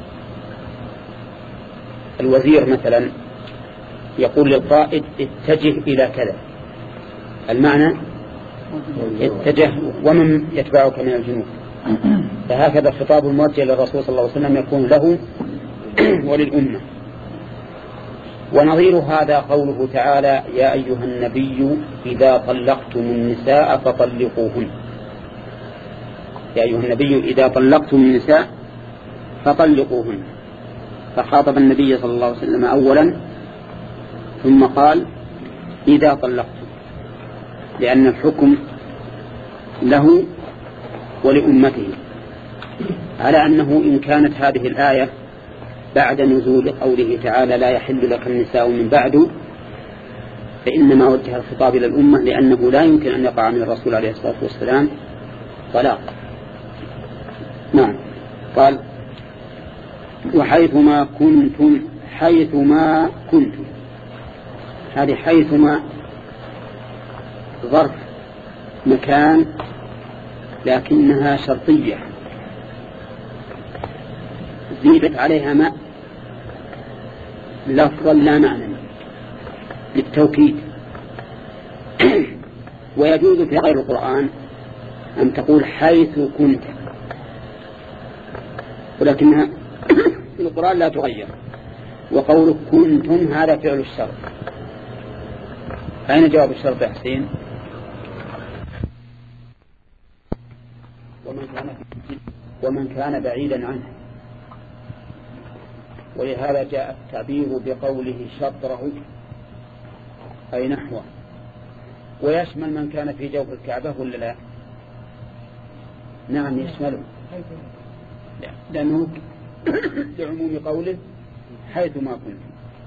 الوزير مثلا يقول للقائد اتجه إلى كذا، المعنى اتجه ومن يتبعك من الجنود. فهكذا الخطاب الموجه للرسول صلى الله عليه وسلم يكون له وللأمة. ونظير هذا قوله تعالى يا أيها النبي إذا طلقتم النساء فطلقوهن. يا أيها النبي إذا طلقتم النساء فطلقوهن، فخاطب النبي صلى الله عليه وسلم أولا ثم قال إذا طلقتم، لأن الحكم له ولأمته، على أنه إن كانت هذه الآية بعد نزول قوله تعالى لا يحل لك النساء من بعد، فإنما وجه الخطاب إلى الأمة، لأنه لا يمكن أن يقع من الرسول عليه الصلاة والسلام طلاق. نعم. قال وحيثما كنتم، حيثما كنتم، هذه حيثما ظرف مكان لكنها شرطية زيدت عليها ما لفظا لا معنى للتوكيد. ويجوز في غير القرآن أن تقول حيث كنت، ولكنها في القرآن لا تغير. وقول كنتم هذا فعل الشرط. أين جواب الشرط يا حسين؟ ومن كان ومن كان بعيدا عنه. ولهذا جاء التعبير بقوله شطره أي نحوه. ويشمل من كان في جوف الكعبة ولا لا؟ نعم يشمله، لأنه لعموم قوله حيثما كنت.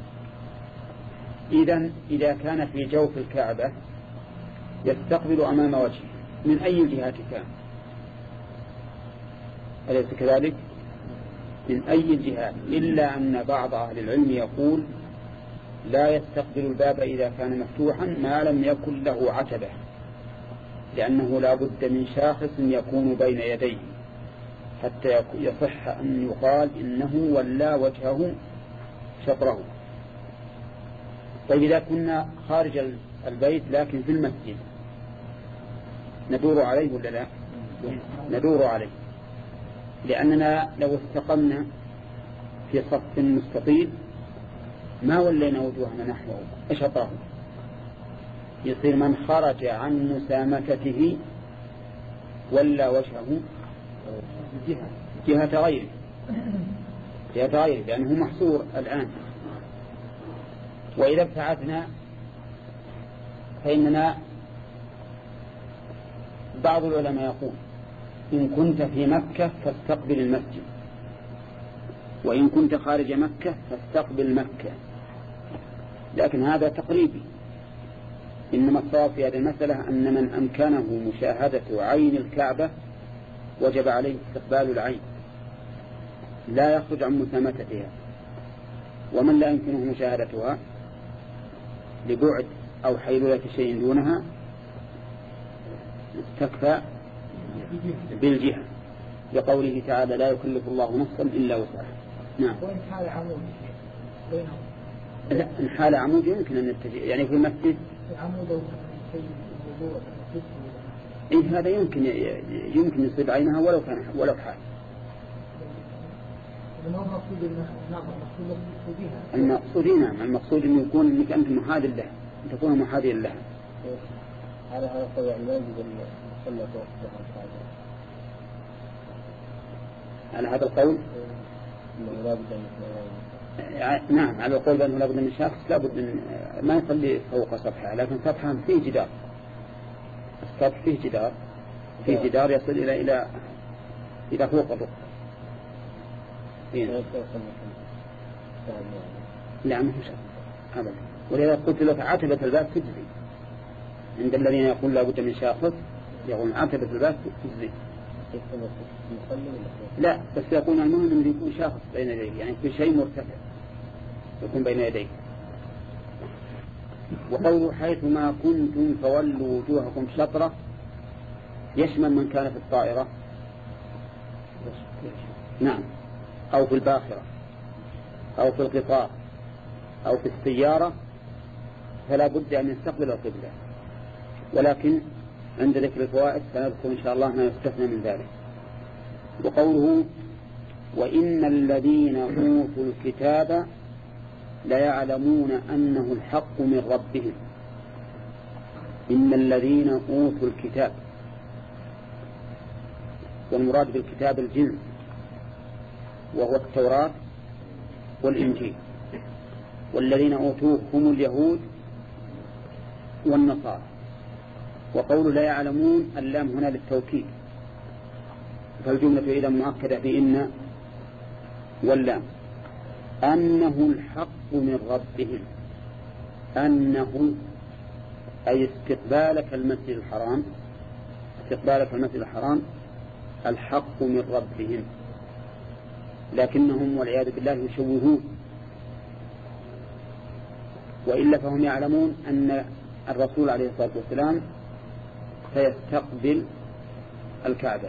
إذن إذا كان في جوف الكعبة يستقبل أمام وجهه من أي جهة كان، أليس كذلك؟ من أي جهة، إلا أن بعض أهل العلم يقول لا يستقبل الباب إذا كان مفتوحا ما لم يكن له عتبة، لأنه لا بد من شاخص يكون بين يديه حتى يصح أن يقال إنه ولا وجهه شطره. طيب إذا كنا خارج البيت لكن في المسجد ندور عليه ولا لا؟ ندور عليه، لأننا لو استقمنا في صف مستطيل ما ولينا وجوهنا نحوه شطره، يصير من خرج عن مسامكته ولا وجهه جهة جهة غيره جهة غيره لأنه محصور الآن. وإذا ابتعدنا فإننا بعض العلماء يقول إن كنت في مكة فاستقبل المسجد، وإن كنت خارج مكة فاستقبل مكة، لكن هذا تقريبي. إنما الصواب في هذه المسألة أن من أمكنه مشاهدة عين الكعبة وجب عليه استقبال العين، لا يخرج عن مسامتها. ومن لا يمكنه مشاهدتها لبعد أو حيلولة شيء دونها استكفى بالجهة، لقوله تعالى لا يكلف الله نفسا إلا وسعها. نعم. وإن حال عمود لا، إن حال عمود يمكن أن نتجه، يعني في المسجد أي هذا يمكن يمكن يصيب عينها ولو كان ولو حال. المقصود نعم المقصود أن يكون أنك أنت محاذ له أن تكون محاذيا لها. على هذا القول يعني لا يجوز المصلى على هذا القول نعم على القول بأنه لا بد من شخص لا بد من ما يصلي فوق سطحها، لكن سطحها فيه جدار، السطح فيه جدار فيه جدار يصل إلى إلى إلى فوق الركبة. لا ما هو شرط أبدا. ولذا قلت لك عتبة الباب تجزي عند الذين يقول لا بد من شاخص، يقول عتبة الباب تجزي. لا بس يقول المهم أن يكون شاخص بين يديك، يعني في شيء مرتفع يكون بين يديك. وقوله حيث ما كنتم فولوا وجوهكم شطرة يشمل من كان في الطائرة نعم أو في الباخرة أو في القطار أو في السيارة، فلا بد أن يستقبل القبلة. ولكن عند ذكر الفوائد سنذكر إن شاء الله ما يستثنى من ذلك. وقوله وإن الذين أوتوا الكتاب ليعلمون أنه الحق من ربهم. إن الذين أوتوا الكتاب، والمراد بالكتاب الجنس وهو التوراة والإنجيل، والذين أوتوه هم اليهود والنصارى. وقول لا يعلمون اللام هنا للتوكيد، فالجملة إذا مؤكدة بإن واللام أنه الحق من ربهم. أنه أي استقبالك المسجد الحرام، استقبالك المسجد الحرام الحق من ربهم، لكنهم والعياذ بالله يشوهون، وإلا فهم يعلمون أن الرسول عليه الصلاة والسلام سيستقبل الكعبة.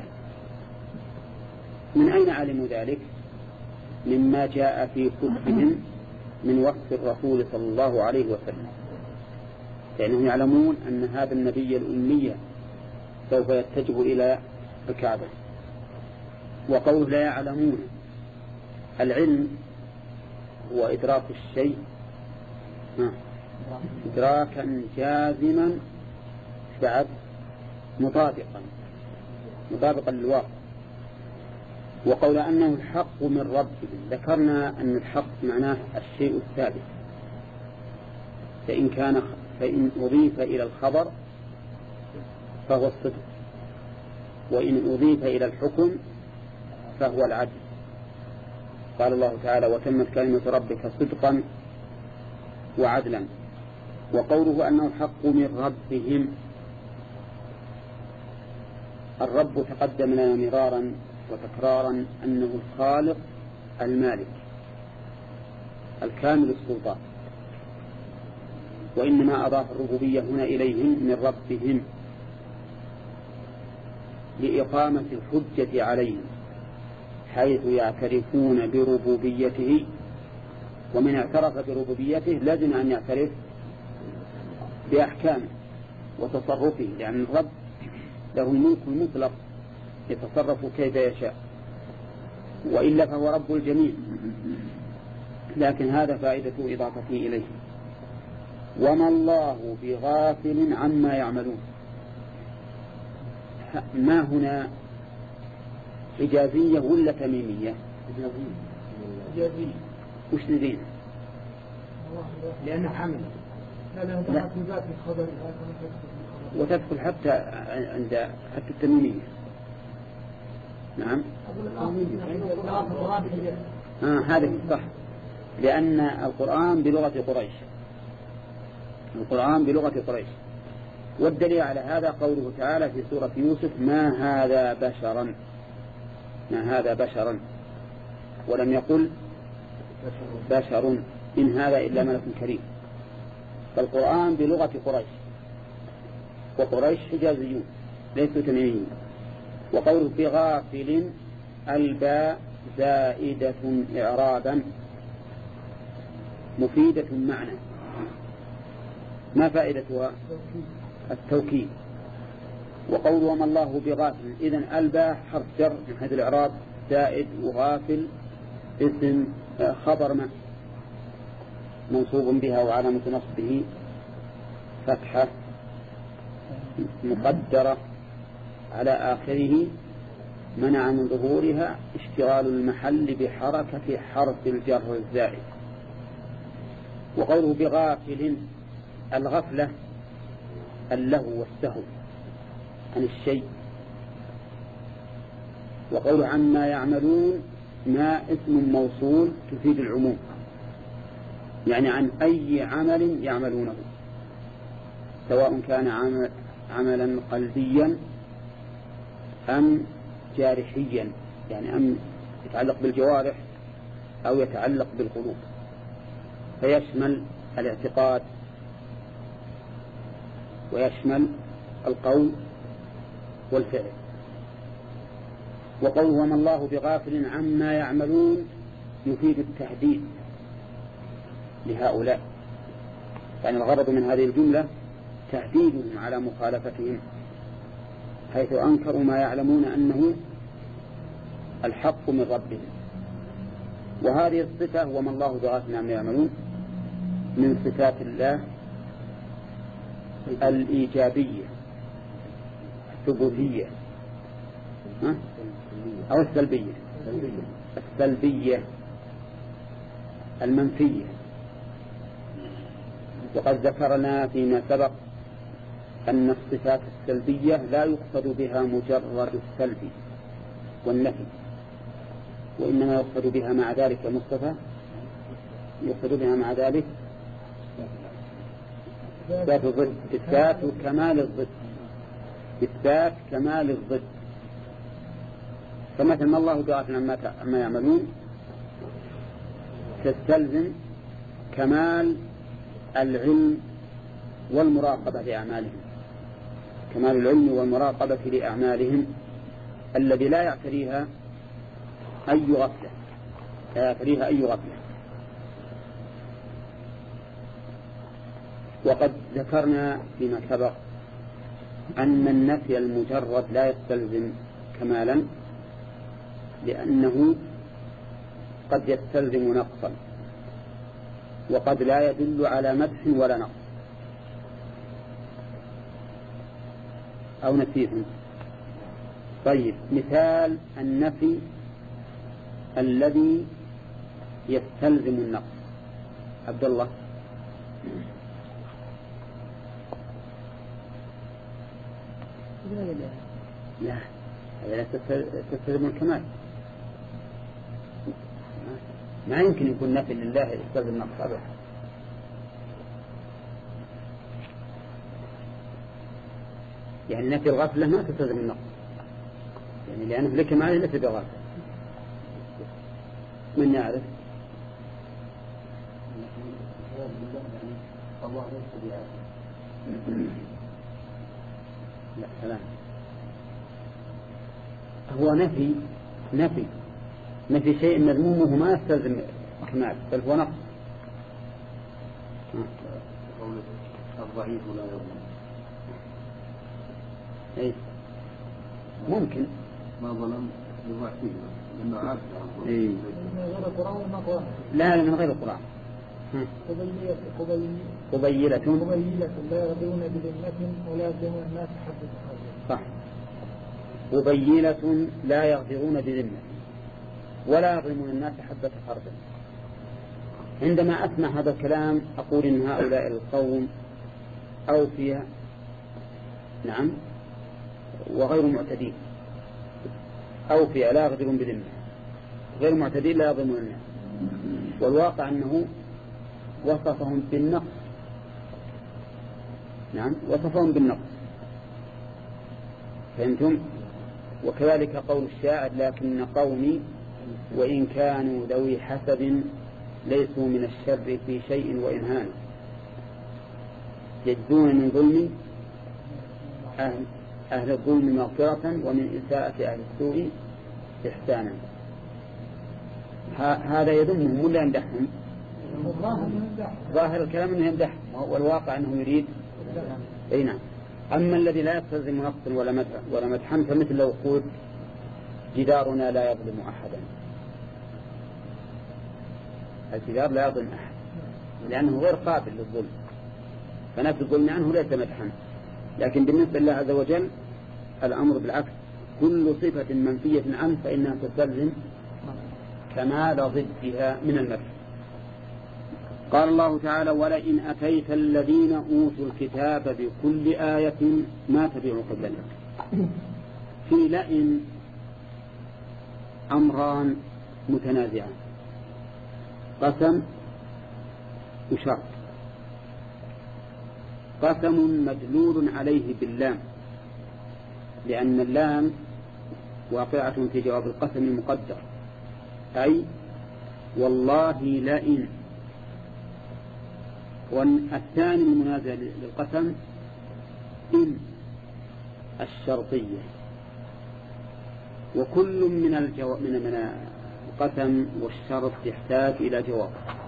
من أين علموا ذلك؟ مما جاء في كتبهم من وصف الرسول صلى الله عليه وسلم، لأنهم يعلمون أن هذا النبي الأمي سوف يتجه إلى الكعبة. وقوله لا يعلمون، العلم هو إدراك الشيء إدراكا جازما بعد مطابقا مطابقا للواقع. وقول أنه الحق من ربهم، ذكرنا أن الحق معناه الشيء الثابت، فإن كان فإن أضيف إلى الخبر فهو الصدق، وإن أضيف إلى الحكم فهو العدل. قال الله تعالى وتمت كلمة ربك صدقا وعدلا. وقوله أنه الحق من ربهم، الرب تقدم لنا مرارا وتكرارا أنه الخالق المالك الكامل السلطان، وإنما أضاف الربوبية هنا إليهم من ربهم لإقامة الحجة عليهم، حيث يعترفون بربوبيته، ومن اعترف بربوبيته لازم أن يعترف بأحكامه وتصرفه، لأن الرب له الملك المطلق يتصرف كيف يشاء، وإلا فهو رب الجميع. لكن هذا فائدة إضافته إليه. وما الله بغافل عما يعملون، ما هنا إجازية ولا تميمية؟ إجازية. وش ندين؟ لأنه عمل لا. وتدخل حتى عند حتى التميمية. نعم آه هذا صح، لأن القرآن بلغة قريش، القرآن بلغة قريش. والدليل على هذا قوله تعالى في سورة يوسف ما هذا بشرا، ما هذا بشرا، ولم يقل بشر إن هذا إلا ملك كريم. فالقرآن بلغة قريش، وقريش حجازيون ليسوا تميميين. وقوله بغافل الباء زائدة إعرابا مفيدة معنى، ما فائدتها؟ التوكيد، وقول وما الله بغافل، إذن الباء حرف جر من حيث الإعراب زائد، وغافل اسم خبر ما منصوب بها وعلامة نصبه فتحة مقدرة على آخره منع من ظهورها اشتغال المحل بحركة حرف الجر الزائد. وقوله بغافل الغفلة اللهو والسهو عن الشيء. وقوله عما يعملون ما اسم موصول تفيد العموم، يعني عن أي عمل يعملونه، سواء كان عمل عملا قلبيا أم جارحيا، يعني أم يتعلق بالجوارح أو يتعلق بالقلوب، فيشمل الاعتقاد ويشمل القول والفعل. وقوله وما الله بغافل عما يعملون يفيد التهديد لهؤلاء، يعني الغرض من هذه الجملة تهديدهم على مخالفتهم، حيث أنكروا ما يعلمون أنه الحق من ربهم. وهذه الصفة وما الله بغافل عما يعملون من صفات الله الإيجابية الثبوتية أو السلبية السلبية المنفية. وقد ذكرنا فيما سبق أن الصفات السلبية لا يقصد بها مجرد السلب والنفي، وإنما يقصد بها مع ذلك مصطفى يقصد بها مع ذلك إثبات الضد، إثبات كمال الضد، إثبات كمال الضد. فمثل ما الله بغافل عما يعملون تستلزم كمال العلم والمراقبة لأعمالهم، كمال العلم والمراقبة لأعمالهم الذي لا يعتريها أي غفلة لا يعتريها أي غفلة. وقد ذكرنا فيما سبق أن النفي المجرد لا يستلزم كمالا، لأنه قد يستلزم نقصا، وقد لا يدل على مدح ولا نقص أو نفيه. طيب، مثال النفي الذي يستلزم النقص. عبد الله. لا، هذا لا تستلزم الكمال، ما يمكن يكون نفي لله يستلزم النقص أبدا. يعني نفي الغفلة ما تستلزم النقص، يعني لأنه لكمال نفي الغفلة. من يعرف؟ الله ليس بعالم. لا سلام، هو نفي نفي نفي شيء مذمومه ما يستلزم كمال، بل هو نقص. الضعيف لا يظلم. اي ممكن ما ظلم يضعفه لأنه عارف. اي من غير القرآن وما قرآن. لا من غير القرآن. قبيلة قبيلة قبيلة قبيلة لا يرضون بذمة ولا يظلمون الناس حبة خردل. صح. قبيلة لا يغفرون بذمة ولا يظلمون الناس حبة خردل. عندما أسمع هذا الكلام أقول إن هؤلاء القوم أوفياء، نعم، وغير معتدين. أوفياء لا يغفرون بذمة، غير معتدين لا يظلمون الناس. والواقع أنه وصفهم بالنقص، نعم وصفهم بالنقص، فهمتم؟ وكذلك قول الشاعر لكن قومي وإن كانوا ذوي حسب ليسوا من الشر في شيء وإن هانوا، يجدون من ظلم أهل, أهل الظلم مغفرة ومن إساءة أهل السوء إحسانا. هذا يذمهم ولا يمدحهم؟ ظاهر الكلام أنه يمدحهم، والواقع أنه يريد أي نعم أما الذي لا يستلزم نقصا ولا مدح ولا مدحا فمثل لو قلت جدارنا لا يظلم أحدا، الجدار لا يظلم أحد لأنه غير قابل للظلم، فنفي الظلم عنه ليس مدحا. لكن بالنسبة لله عز وجل الأمر بالعكس، كل صفة منفية عنه فإنها تستلزم كمال ضدها من المدح. قال الله تعالى: ولئن أتيت الذين أوتوا الكتاب بكل آية ما تبعوا قبلتك. في لئن أمران متنازعان، قسم وشرط. قسم مدلول عليه باللام، لأن اللام واقعة في جواب القسم المقدر، أي والله لئن. والثاني المنازع للقسم إن الشرطية، وكل من الجواب من من القسم والشرط يحتاج إلى جواب.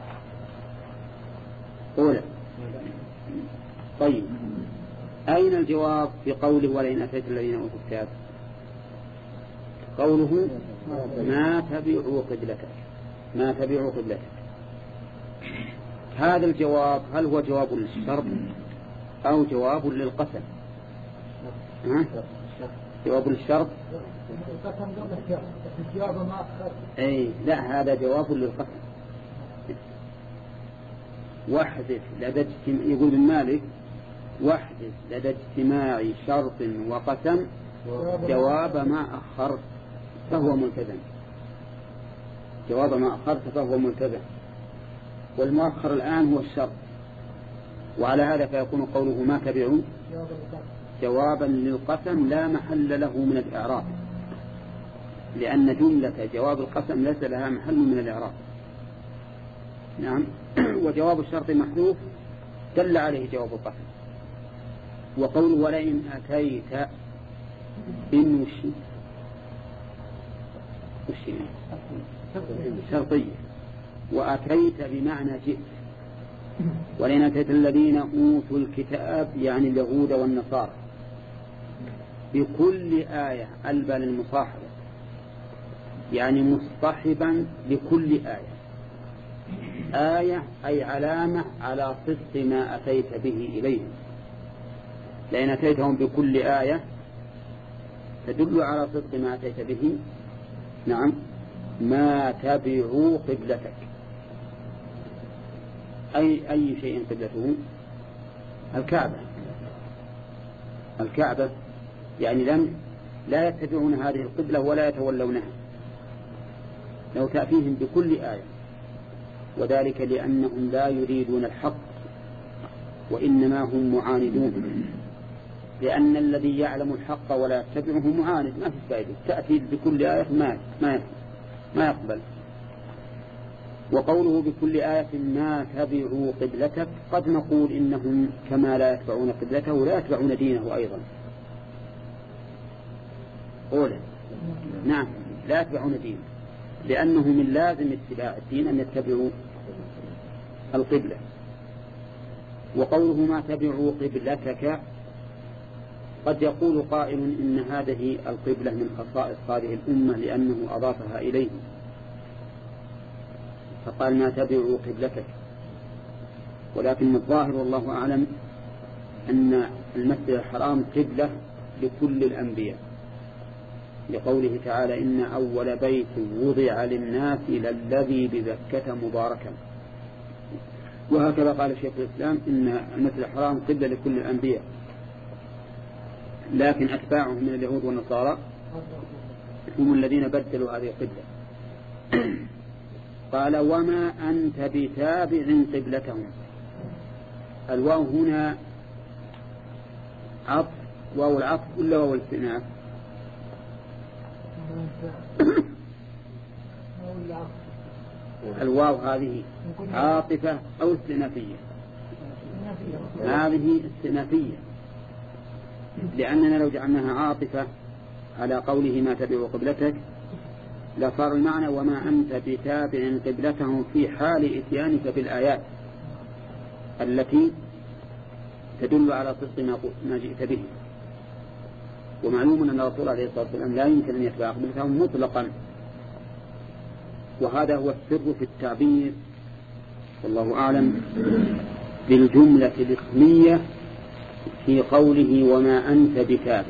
أولا طيب، أين الجواب في قوله ولئن أتيت الذين أوتوا الكتاب؟ قوله ما تبعوا قبلتك، ما تبعوا قبلتك. هذا الجواب هل هو جواب للشرط أو جواب للقسم؟ ها؟ جواب للشرط؟ أي لا، هذا جواب للقسم. واحدث لدى اجتماع، يقول ابن مالك: واحدث لدى اجتماع شرط وقسم جواب ما أخرت فهو ملتزم. جواب ما أخرت فهو ملتزم، والمؤخر الآن هو الشرط، وعلى هذا فيكون قوله ما تبعوا جوابا للقسم لا محل له من الإعراب، لأن جملة جواب القسم ليس لها محل من الإعراب. نعم. وجواب الشرط محذوف دل عليه جواب القسم. وقوله ولئن أتيت إن وشي وشي شرطية، وأتيت بمعنى جئت. ولئن أتيت الذين أوتوا الكتاب يعني اليهود والنصارى بكل آية ألبى للمصاحبة، يعني مصطحبا لكل آية. آية أي علامة على صدق ما أتيت به إليهم. لأن أتيتهم بكل آية تدل على صدق ما أتيت به. نعم. ما تبعوا قبلتك، أي أي شيء قبلته؟ الكعبة. الكعبة يعني لم لا يتبعون هذه القبلة ولا يتولونها، لو تأتيهم بكل آية، وذلك لأنهم لا يريدون الحق وإنما هم معاندون، لأن الذي يعلم الحق ولا يتبعه معاند، ما في فائدة. تأتي بكل آية ما ما ما يقبل. وقوله بكل آية ما تبعوا قبلتك، قد نقول إنهم كما لا يتبعون قبلته لا يتبعون دينه أيضا. أولا نعم لا يتبعون دينه، لأنه من لازم اتباع الدين أن يتبعوا القبلة. وقوله ما تبعوا قبلتك، قد يقول قائل إن هذه القبلة من خصائص هذه الأمة لأنه أضافها إليه، فقال ما تبعوا قبلتك. ولكن الظاهر والله أعلم أن المسجد الحرام قبلة لكل الأنبياء، لقوله تعالى إن أول بيت وضع للناس للذي ببكة مباركا. وهكذا قال شيخ الإسلام إن المسجد الحرام قبلة لكل الأنبياء، لكن أتباعهم من اليهود والنصارى هم الذين بدلوا هذه القبلة. قال وما أنت بتابع قبلتهم. الواو هنا عطف، واو العطف ولا واو الاستئناف؟ الواو هذه عاطفة أو استئنافية؟ هذه استئنافية، لأننا لو جعلناها عاطفة على قوله ما تبعوا قبلتك لصار المعنى وما أنت بتابع قبلتهم في حال إتيانك بالآيات التي تدل على صدق ما جئت به. ومعلوم أن الرسول عليه الصلاة والسلام لا يمكن أن يتبع قبلتهم مطلقا، وهذا هو السر في التعبير والله أعلم بالجملة الاسمية في قوله وما أنت بكافر،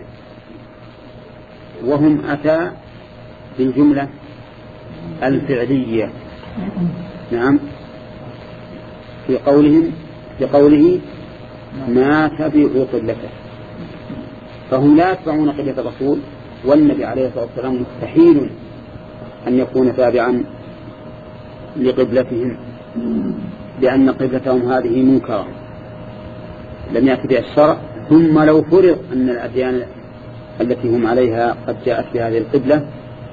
وهم أتى بالجملة الفعلية. نعم، في قولهم في قوله ما تبعوا قبلته، فهم لا يتبعون قبلة الرسول، والنبي عليه الصلاة والسلام مستحيل أن يكون تابعا لقبلتهم، لأن قبلتهم هذه منكرة لم يأتي بها الشرع. ثم لو فرض أن الأديان التي هم عليها قد جاءت بهذه القبلة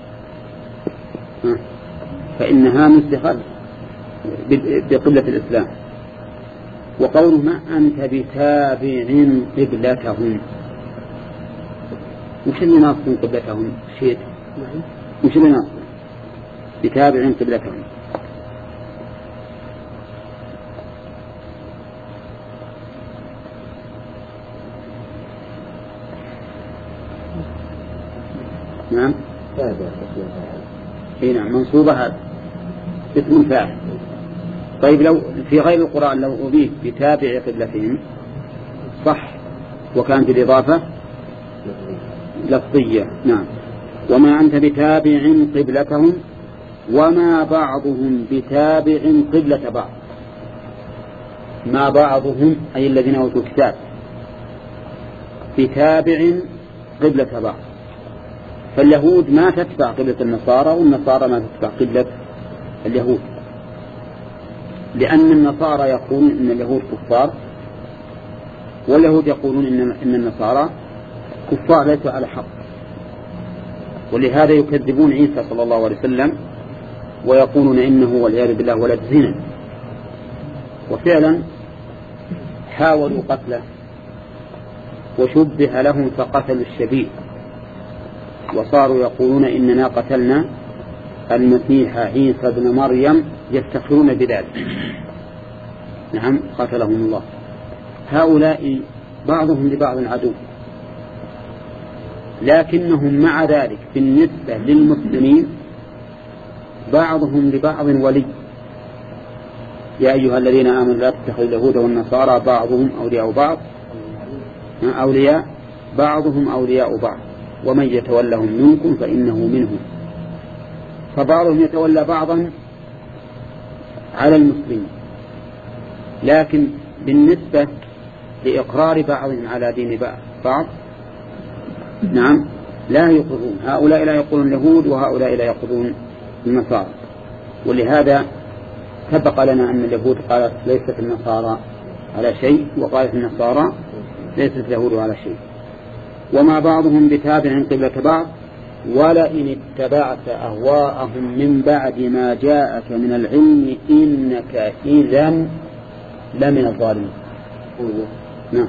فإنها مسخة بقبلة الإسلام. وقوله ما أنت بتابع قبلتهم، وش اللي ناصر قبلتهم؟ شيء وش اللي ناصر بتابع قبلتهم؟ نعم اي نعم منصوبة هذا اسم فاعل. طيب لو في غير القرآن لو أضيف بتابع قبلتهم صح، وكانت الإضافة لفظية. نعم، وما أنت بتابع قبلتهم وما بعضهم بتابع قبلة بعض. ما بعضهم أي الذين أوتوا الكتاب بتابع قبلة بعض، فاليهود ما تتبع قبلة النصارى والنصارى ما تتبع قبلة اليهود، لأن النصارى يقولون إن اليهود كفار واليهود يقولون إن, إن النصارى كفار ليسوا على حق، ولهذا يكذبون عيسى صلى الله عليه وسلم ويقولون إنه والعياذ بالله ولد زنا. وفعلا حاولوا قتله وشبه لهم فقتلوا الشبيه، وصاروا يقولون إننا قتلنا المسيح عيسى ابن مريم يفتخرون بذلك. نعم قتلهم الله. هؤلاء بعضهم لبعض عدو، لكنهم مع ذلك بالنسبة للمسلمين بعضهم لبعض ولي. يا أيها الذين آمنوا لا تتخذوا اليهود والنصارى بعضهم أولياء بعض أولياء بعضهم أولياء بعض ومن يتولهم منكم فإنه منهم. فبعضهم يتولى بعضا على المسلمين، لكن بالنسبة لإقرار بعضهم على دين بعض نعم لا يقرون. هؤلاء لا يقولون اليهود وهؤلاء لا يقولون النصارى. ولهذا سبق لنا أن اليهود قالت ليست النصارى على شيء، وقالت النصارى ليست اليهود على شيء. وما بعضهم بتابع قبلة بعض ولئن اتبعت أهواءهم من بعد ما جاءك من العلم إنك إذا لمن الظالمين. نعم.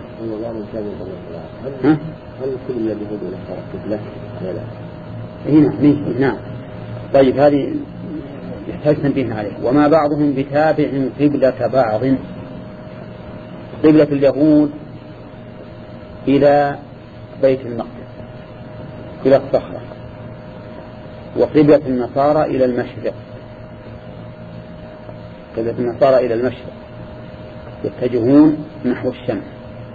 هل كل اليهود والنصارى قبلة؟ هنا نعم. طيب هذه يحتاج تنبيه عليه. وما بعضهم بتابع قبلة بعض. قبلة اليهود إلى بيت المقدس إلى الصخرة، وقبلة النصارى إلى المشرق. قبلة النصارى إلى المشرق يتجهون نحو الشمس.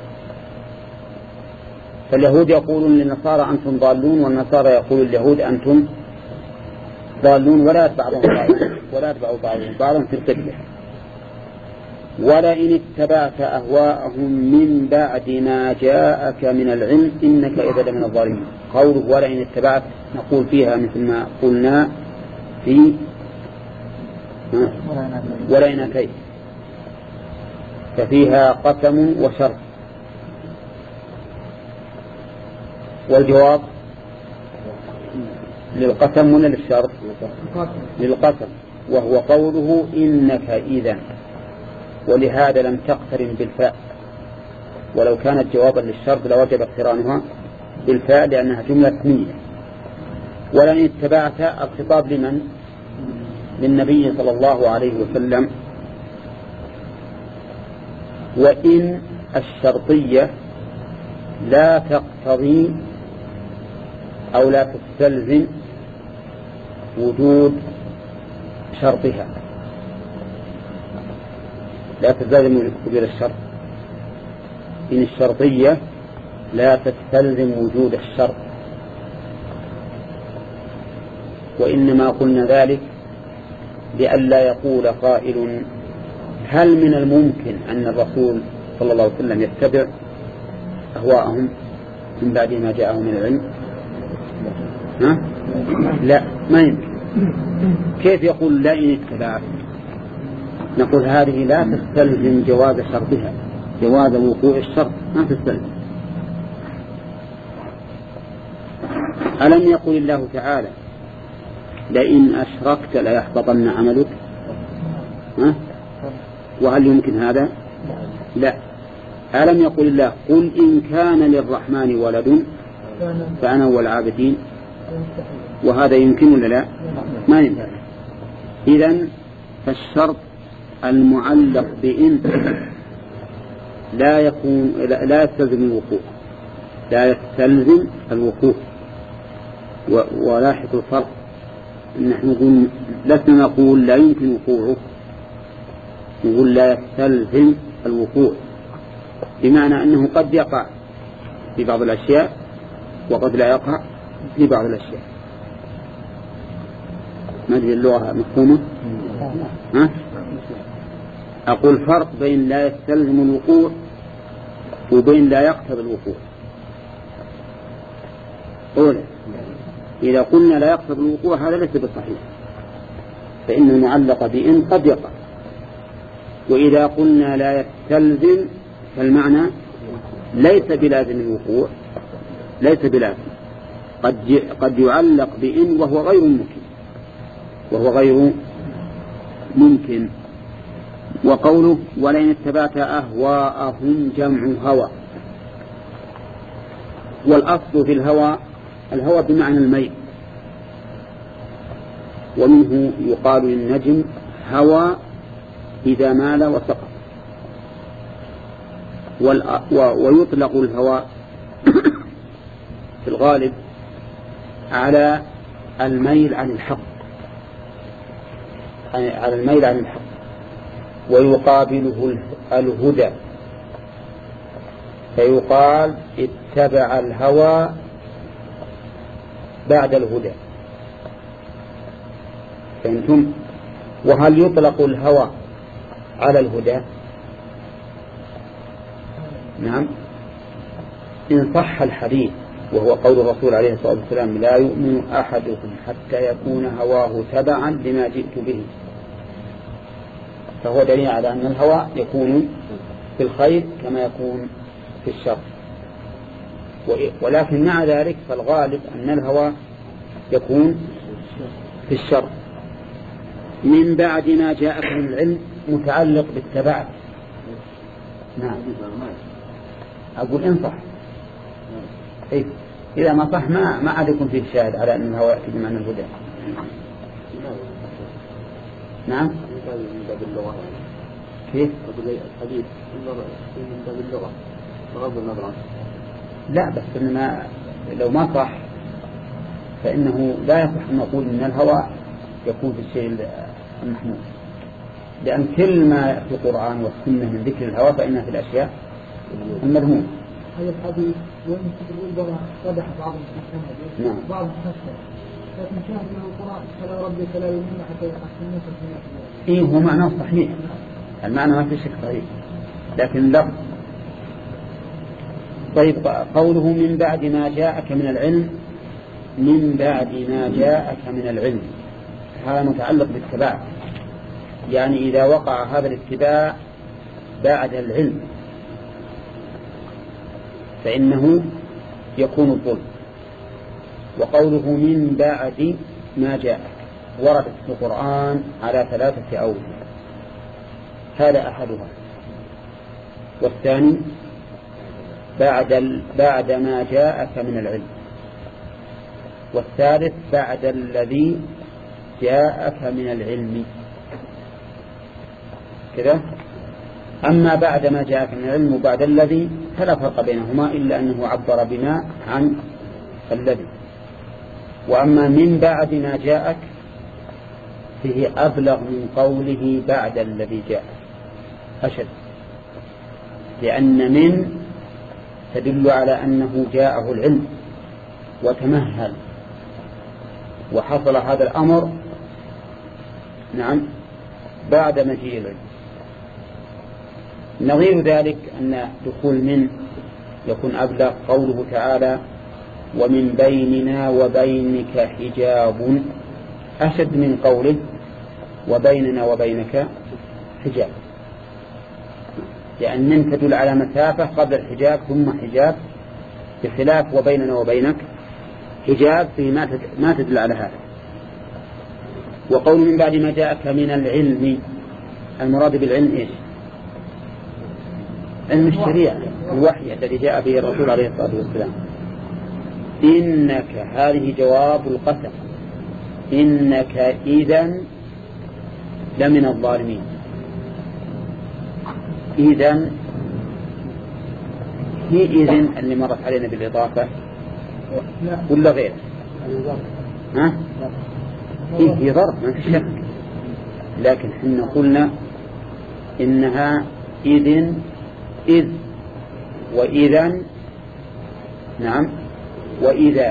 فاليهود يقولون للنصارى أنتم ضالون، والنصارى يقولون لليهود أنتم ضالون، ولا يتبع بعضهم ولا يتبع بعضهم بعضا في القبلة. ولئن اتبعت أهواءهم من بعد ما جاءك من العلم إنك إذا من الظالمين. قوله ولئن اتبعت نقول فيها مثل ما قلنا في ولئن أتيت، ففيها قسم وشرط. والجواب للقسم ولا للشرط؟ للقسم، وهو قوله إنك إذا، ولهذا لم تقترن بالفاء، ولو كانت جوابا للشرط لوجب اقترانها بالفاء لأنها جملة اسمية. ولن اتبعت الخطاب لمن؟ للنبي صلى الله عليه وسلم. وإن الشرطية لا تقتضي أو لا تستلزم وجود شرطها، لا تستلزم وجود الشرط. إن الشرطية لا تستلزم وجود الشرط، وإنما قلنا ذلك لئلا يقول قائل هل من الممكن أن الرسول صلى الله عليه وسلم يتبع أهواءهم من بعد ما جاءهم من العلم؟ ها؟ لا، ما يمكن. كيف يقول لا إن اتبعت؟ نقول هذه لا تستلزم جواز شرطها، جواز وقوع الشرط ما تستلزم. ألم يقل الله تعالى لئن أشركت ليحبطن عملك؟ ها؟ وهل يمكن هذا؟ لا. ألم يقل الله قل إن كان للرحمن ولد فأنا أول العابدين؟ وهذا يمكن ولا لا؟ ما يمكن. إذن فالشرط المعلق بإن لا يكون لا يستلزم الوقوع، لا يستلزم الوقوع. ولاحظ الفرق، نحن نقول لسنا نقول لا يمكن وقوعه، نقول لا يستلزم الوقوع، بمعنى أنه قد يقع في بعض الأشياء وقد لا يقع في بعض الأشياء. ما أدري اللغة مفهومة؟ ها؟ أقول فرق بين لا يستلزم الوقوع وبين لا يقتضي الوقوع. أولا إذا قلنا لا يقتضي الوقوع هذا ليس بصحيح، فإن المعلق بإن قد يقع. وإذا قلنا لا يستلزم فالمعنى ليس بلازم الوقوع، ليس بلازم، قد قد يعلق بإن وهو غير ممكن، وهو غير ممكن. وقوله ولئن اتبعت أهواءهم جمع هوى، والأصل في الهوى الهوى بمعنى الميل، ومنه يقال للنجم هوى إذا مال وسقط. ويطلق الهوى في الغالب على الميل عن الحق، على الميل عن الحق، ويقابله الهدى، فيقال اتبع الهوى بعد الهدى. فهمتم؟ وهل يطلق الهوى على الهدى؟ نعم، إن صح الحديث، وهو قول الرسول عليه الصلاة والسلام لا يؤمن أحدكم حتى يكون هواه تبعا لما جئت به، فهو دليل على أن الهوى يكون في الخير كما يكون في الشر. ولكن مع ذلك فالغالب أن الهوى يكون في الشر. من بعد ما جاءك من العلم متعلق بالتبع. نعم، أقول إن صح. إيه؟ إذا ما صح ما ما عاد يكون فيه شاهد على أن الهوى يأتي بمعنى الهدى. نعم. كيف؟ الحديث من باب اللغة بغض النظر عنه. لا، بس إنما لو ما صح فإنه لا يصح أن نقول أن الهوى يكون في الشيء المحمود، لأن كل ما في القرآن والسنة من ذكر الهوى فإنها في الأشياء المذمومة. هذا الحديث وين تقول قدح بعض المحسنات، نعم، بعض المحسنات، لكن شاهد من القرآن فلا ربك لا يؤمن حتى يحكموك فيما. إيه، هو معناه صحيح، المعنى ما في شك صحيح، لكن لا. طيب، قوله من بعد ما جاءك من العلم، من بعد ما جاءك من العلم هذا متعلق بالاتباع، يعني إذا وقع هذا الاتباع بعد العلم فإنه يكون الظلم. وقوله من بعد ما جاءك وردت في القرآن على ثلاثة أوجه، هذا أحدها، والثاني بعد بعد ما جاءك من العلم، والثالث بعد الذي جاءك من العلم. كذا أما بعد ما جاءك من العلم وبعد الذي فلا فرق بينهما إلا أنه عبر بما عن الذي. وأما من بعد ما جاءك فيه أبلغ من قوله بعد الذي جاء، أشد، لأن من تدل على أنه جاءه العلم وتمهل وحصل هذا الأمر نعم بعد مجيء العلم. نظير ذلك أن دخول من يكون أبلغ قوله تعالى ومن بيننا وبينك حجاب، أشد من قوله وبيننا وبينك حجاب، لأن من تدل على مسافة قبل الحجاب ثم حجاب، بخلاف وبيننا وبينك حجاب فيه ما تدل على هذا. وقول من بعد ما جاءك من العلم، المراد بالعلم إيش؟ علم الشريعة، الوحي الذي جاء به الرسول عليه الصلاة والسلام. إنك، هذه جواب القسم، إنك إذن لمن الظالمين. إذن هي إذن اللي مرت علينا بالإضافة ولا غير؟ ها؟ إيه هي ظرف ما في شك، لكن حنا قلنا إنها إذن إذ وإذن نعم وإذا،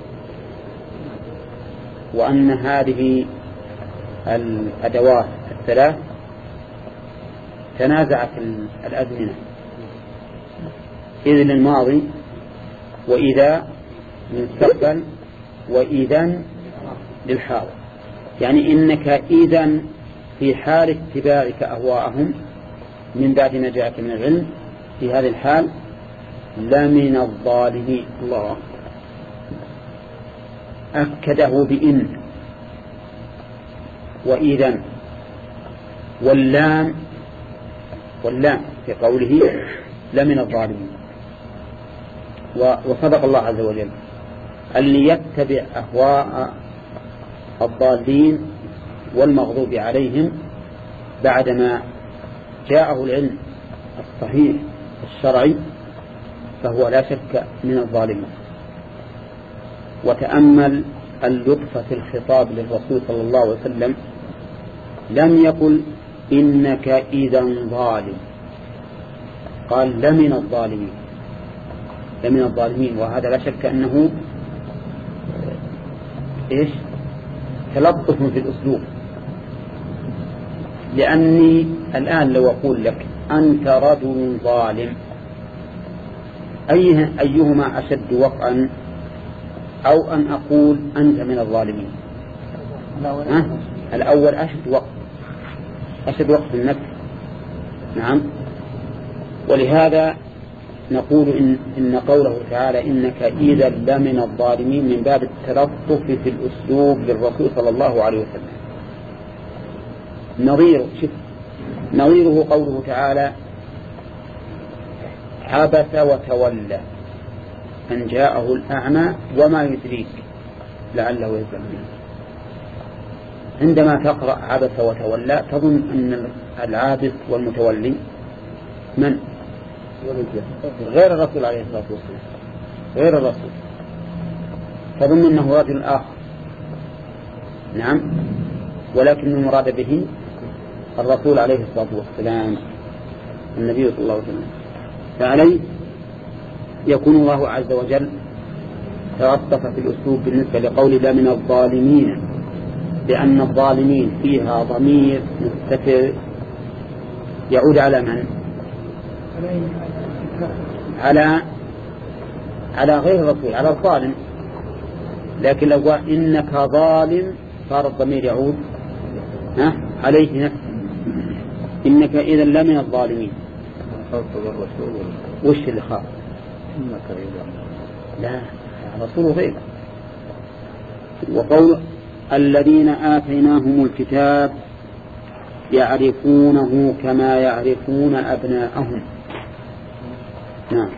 وأن هذه الأدوات الثلاث تنازعت الأزمنة، إذ للماضي وإذا للمستقبل وإذن للحاضر. يعني إنك إذن في حال اتباعك أهواءهم من بعد ما جاءك من العلم في هذه الحال لمن الظالمين. الله أكده بإن وإذن واللام واللام في قوله لمن الظالمين. وصدق الله عز وجل، اللي يتبع أهواء الضالين والمغضوب عليهم بعدما جاءه العلم الصحيح الشرعي فهو لا شك من الظالمين. وتأمل اللطف في الخطاب للرسول صلى الله عليه وسلم، لم يقل إنك إذا ظالم، قال لمن الظالمين، لمن الظالمين. وهذا لا شك أنه إيش؟ تلطف في الأسلوب. لأني الآن لو أقول لك أنت رجل ظالم، أيه أيهما أشد وقعا، أو أن أقول أنت من الظالمين؟ أه؟ الأول أشد وقع، أشد وقع في النفس. نعم. ولهذا نقول إن, إن قوله تعالى إنك إذا لمن الظالمين من باب التلطف في الأسلوب للرسول صلى الله عليه وسلم. نظيره شف نظيره قوله تعالى عبس وتولى أن جاءه الأعمى وما يدريك لعله يزكى. عندما تقرأ عبس وتولى تظن أن العابس والمتولي من؟ غير الرسول عليه الصلاة والسلام، غير الرسول، تظن أنه رجل آخر. نعم. ولكن المراد به الرسول عليه الصلاة والسلام النبي صلى الله عليه وسلم. فعليه يكون الله عز وجل تلطف في الأسلوب بالنسبة لقول لا من الظالمين، لأن الظالمين فيها ضمير مستتر يعود على من؟ على على غير الرسول، على الظالم. لكن لو قال إنك ظالم صار الضمير يعود ها عليه نفسه، إنك إذا لمن الظالمين. وش اللي خاف؟ لا، الرسول غير. وقول الذين آتيناهم الكتاب يعرفونه كما يعرفون أبناءهم. نعم.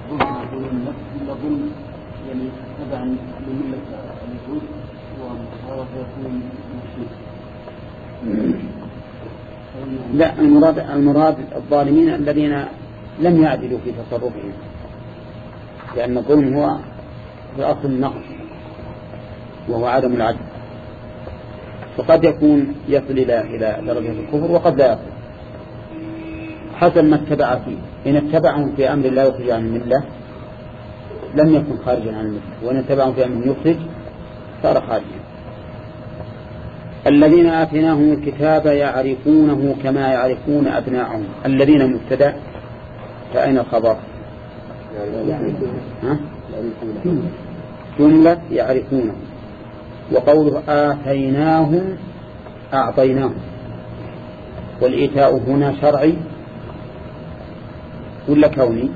الظلم يعني تبعا لملة اليهود وهذا يكون مشرك. لا، المراد المراد الظالمين الذين لم يعدلوا في تصرفهم، لأن الظلم هو في أصل النقص وهو عدم العدل، فقد يكون يصل إلى إلى درجة الكفر وقد لا يصل حسب ما اتبع فيه. إن اتبعهم في أمر لا يخرج عن الملة لم يكن خارجا عن الملة، وإن اتبعهم في أمر يخرج صار خارجا. الذين آتيناهم الكتاب يعرفونه كما يعرفون أبناءهم. الذين مبتدأ، فأين الخبر؟ ها؟ جملة يعرفونه. وقوله آتيناهم أعطيناهم، والإيتاء هنا شرعي ولا كوني؟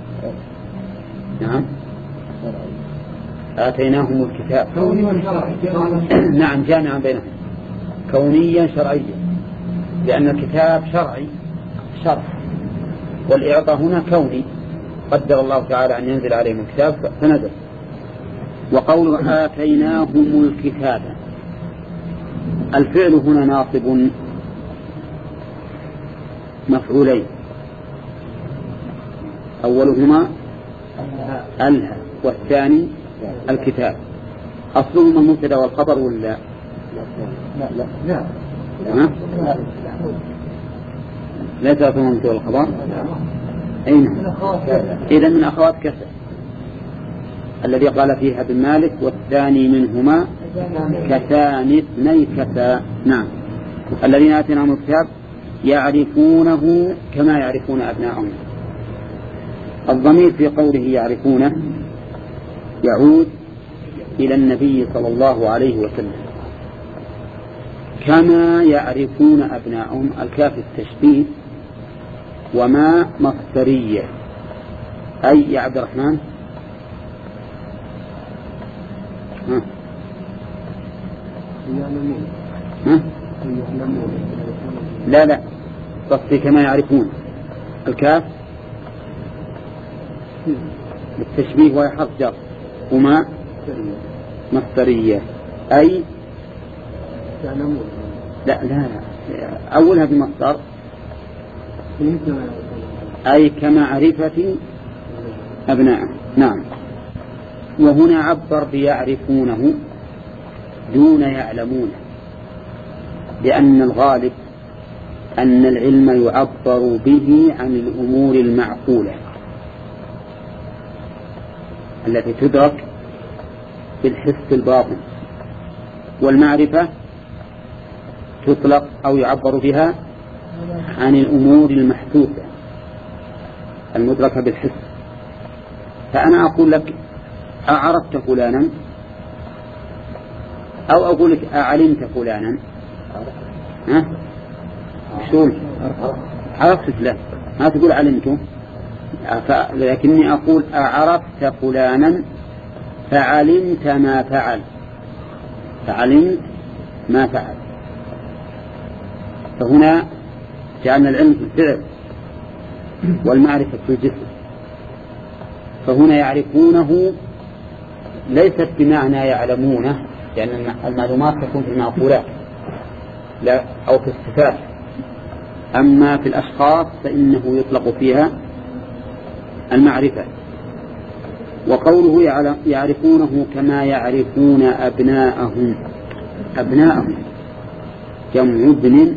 نعم، آتيناهم الكتاب نعم جامعا بينهم، كونيا شرعيا، لأن الكتاب شرعي شرع، والإعطاء هنا كوني، قدر الله تعالى أن ينزل عليهم الكتاب فنزل. وقوله آتيناهم الكتاب، الفعل هنا ناصب مفعولين، أولهما ألها والثاني الكتاب. أصلهما المبتدأ والخبر ولا لا؟ لا لا لا لا تعرفون المبتدأ والخبر؟ أين؟ إذا من أخوات كسر الذي قال فيها ابن مالك والثاني منهما كثان اثني كثا. نعم. الذين آتيناهم الكتاب يعرفونه كما يعرفون أبناءهم. الضمير في قوله يعرفونه يعود إلى النبي صلى الله عليه وسلم، كما يعرفون أبناءهم. الكاف التشبيه، وما مصدرية، أي يا عبد الرحمن ها ها لا لا قصدي كما يعرفون. الكاف التشبيه وهي حرف جر، وما مصدرية أي لا لا لا أولها بمصدر أي كمعرفة أبناء. نعم. وهنا عبر بيعرفونه دون يعلمونه، لأن الغالب أن العلم يعبر به عن الأمور المعقولة التي تدرك بالحس الباطن، والمعرفة تطلق أو يعبر بها عن الأمور المحسوسة المدركة بالحس. فأنا أقول لك أعرفت فلانا، أو أقول لك أعلمت فلانا. ها؟ شو عرفت فلان، ما تقول علمته، لكني أقول أعرفت فلانا فعلمت ما فعل، فعلمت ما فعل. فهنا جعلنا العلم في الفعل والمعرفة في الجسم. فهنا يعرفونه ليست بمعنى يعلمونه، لأن يعني المعلومات تكون في المعقولات لا أو في الصفات، أما في الأشخاص فإنه يطلق فيها المعرفة. وقوله يعرفونه كما يعرفون أبناءهم، أبناءهم جمع ابن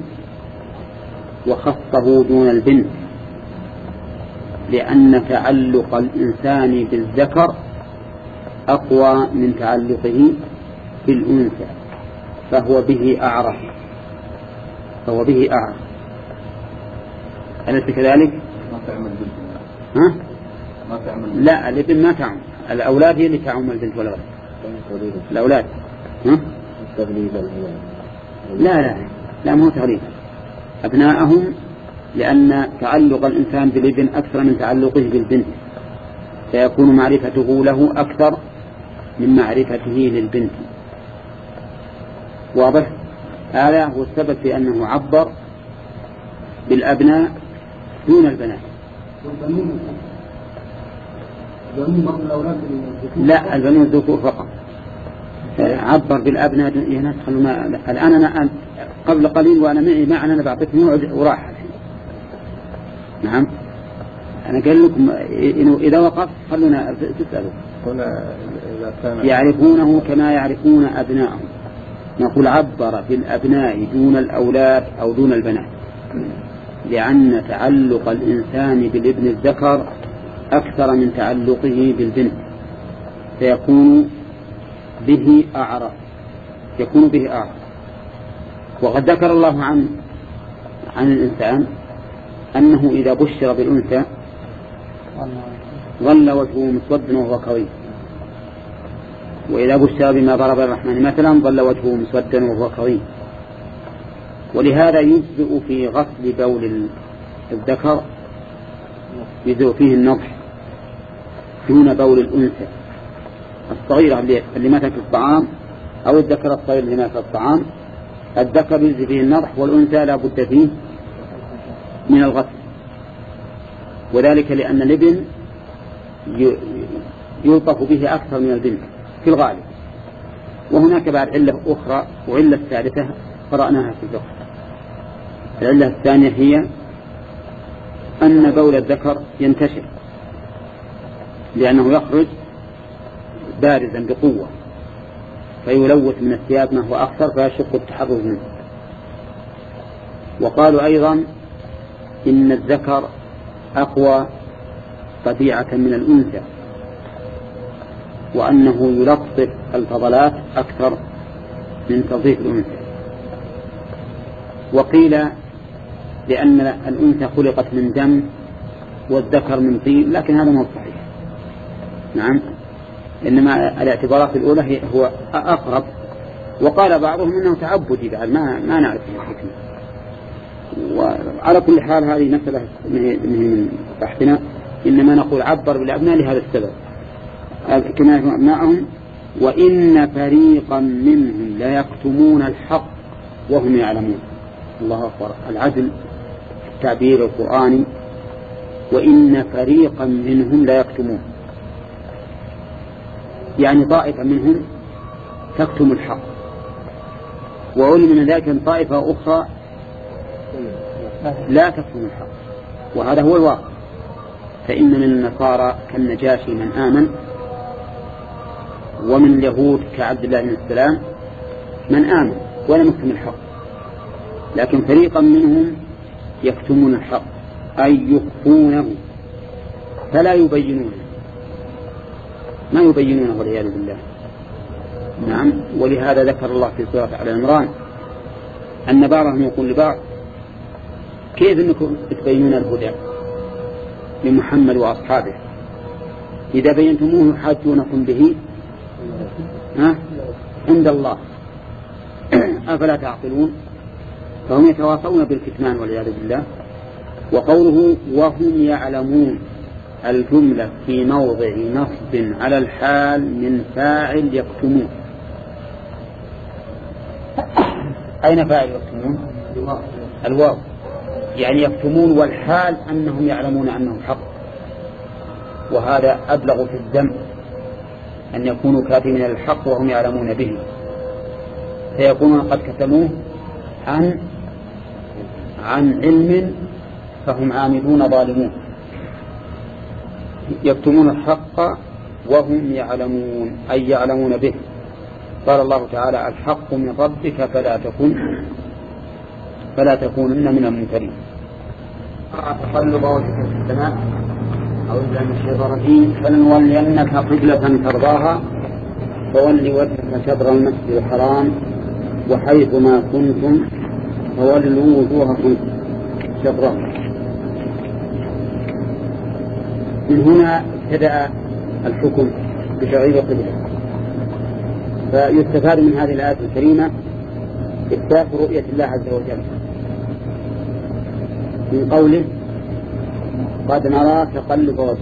وخصه دون البنت، لأن تعلق الإنسان بالذكر أقوى من تعلقه بالأنثى، فهو به أعرف، فهو به أعرف. أليس كذلك؟ ما تعمل بنت. ها؟ ما تعمل. لا، الابن ما تعمل، الأولاد هي اللي تعمل البنت والولد. الأولاد. ها؟ لا لا لا مو تغليب. أبناءهم لأن تعلق الإنسان بالابن أكثر من تعلقه بالبنت، سيكون معرفته له أكثر من معرفته للبنت. واضح؟ هذا هو السبب في أنه عبر بالأبناء دون البنات. لا، البنون الذكور فقط. عبر بالأبناء. الآن أنا قبل قليل وأنا معي معنى أنا بعطيك موعد وراح. نعم أنا قال لكم إنه إذا وقف خلونا تسألوا. يعرفونه كما يعرفون أبنائهم. نقول عبر في الأبناء دون الأولاد أو دون البنات، لأن تعلق الإنسان بالابن الذكر أكثر من تعلقه بالبنت، فيكون به أعرف يكون به أعرف. وقد ذكر الله عن عن الإنسان أنه إذا بشر بالأنثى ظل وجهه مسودا وهو كظيم، وإذا بشر بما ضرب الرحمن مثلا ظل وجهه مسودا وهو كظيم. ولهذا يجزئ في غسل بول الذكر يجزئ فيه النضح دون بول الأنثى الصغيرة اللي ما تأكل الطعام، أو الذكر الصغير اللي ما يأكل الطعام. الذكر يجزئ فيه النضح والأنثى لا بد فيه من الغسل، وذلك لأن الابن يلطف به أكثر من البنت في الغالب. وهناك بعد علة أخرى، وعلة الثالثة قرأناها في الفقه. العلة الثانية هي أن بول الذكر ينتشر، لأنه يخرج بارزا بقوة فيلوث من الثياب ما هو أكثر فيشق التحرز منه. وقالوا أيضا إن الذكر أقوى طبيعة من الأنثى، وأنه يلطف الفضلات أكثر من تلطيف الأنثى. وقيل لأن الأنثى خلقت من دم والذكر من طين، لكن هذا مو صحيح. نعم، إنما الاعتبارات الأولى هو أقرب. وقال بعضهم أنه تعبدي بعد ما ما نعرف الحكمة. وعلى كل حال هذه مسألة من بحثنا، إنما نقول عبر بالأبناء لهذا السبب كما يكون أبنائهم. وإن فريقا منهم لا يكتمون الحق وهم يعلمون. الله أكبر، العدل التعبير القرآني. وإن فريقا منهم لا يكتمون، يعني طائفة منهم تكتم الحق، وعلم من ذلك أن طائفة أخرى لا تكتم الحق، وهذا هو الواقع. فإن من النصارى كالنجاشي من آمن، ومن اليهود كعبد الله بن السلام من آمن ولم يكتم الحق. لكن فريقا منهم يكتمون الحق، أي يخفونه فلا يبينونه، ما يبينونه والعياذ بالله. نعم، ولهذا ذكر الله في سورة آل عمران أن بعضهم يقول لبعض كيف أنكم تبينون الهدى لمحمد وأصحابه إذا بينتموه حاجونكم به ها عند الله، أفلا تعقلون؟ فهم يتواصون بالكتمان والعياذ بالله. وقوله وهم يعلمون الجملة في موضع نصب على الحال من فاعل يكتمون. أين فاعل يكتمون؟ الواو، يعني يكتمون والحال أنهم يعلمون أنه حق. وهذا أبلغ في الذم أن يكونوا كاتمين الحق وهم يعلمون به، فيكونون قد كتموه عن عن علم فهم عاملون ظالمون. يكتمون الحق وهم يعلمون، أي يعلمون به. قال الله تعالى الحق من ربك فلا تكن فلا تكونن من الممترين. تقلب وجهك في السماء أو إذا من الشيطان الرجيم فلنولينك قبلة ترضاها فول وجهك شطر المسجد الحرام وحيث ما كنتم فولوا وجوهكم شطره. من هنا ابتدأ الحكم بتغيير القبلة. فيستفاد من هذه الآية الكريمة إثبات رؤية الله عز وجل من قوله قد نرى تقلب وجهك.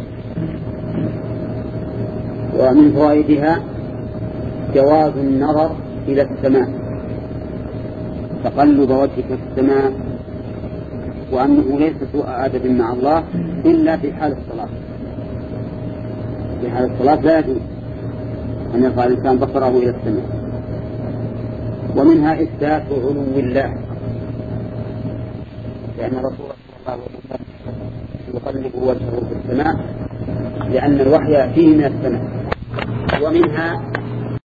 ومن فوائدها جواز النظر إلى السماء، تقلب وجهك في السماء، وأنه ليس سوء أدب مع الله إلا في حال الصلاة. في حال الصلاة لا يجوز أن يرفع الإنسان بصره إلى السماء. ومنها إثبات علو الله، لأن الرسول صلى الله عليه وسلم يقلب وجهه في السماء لأن الوحي فيه من السماء. ومنها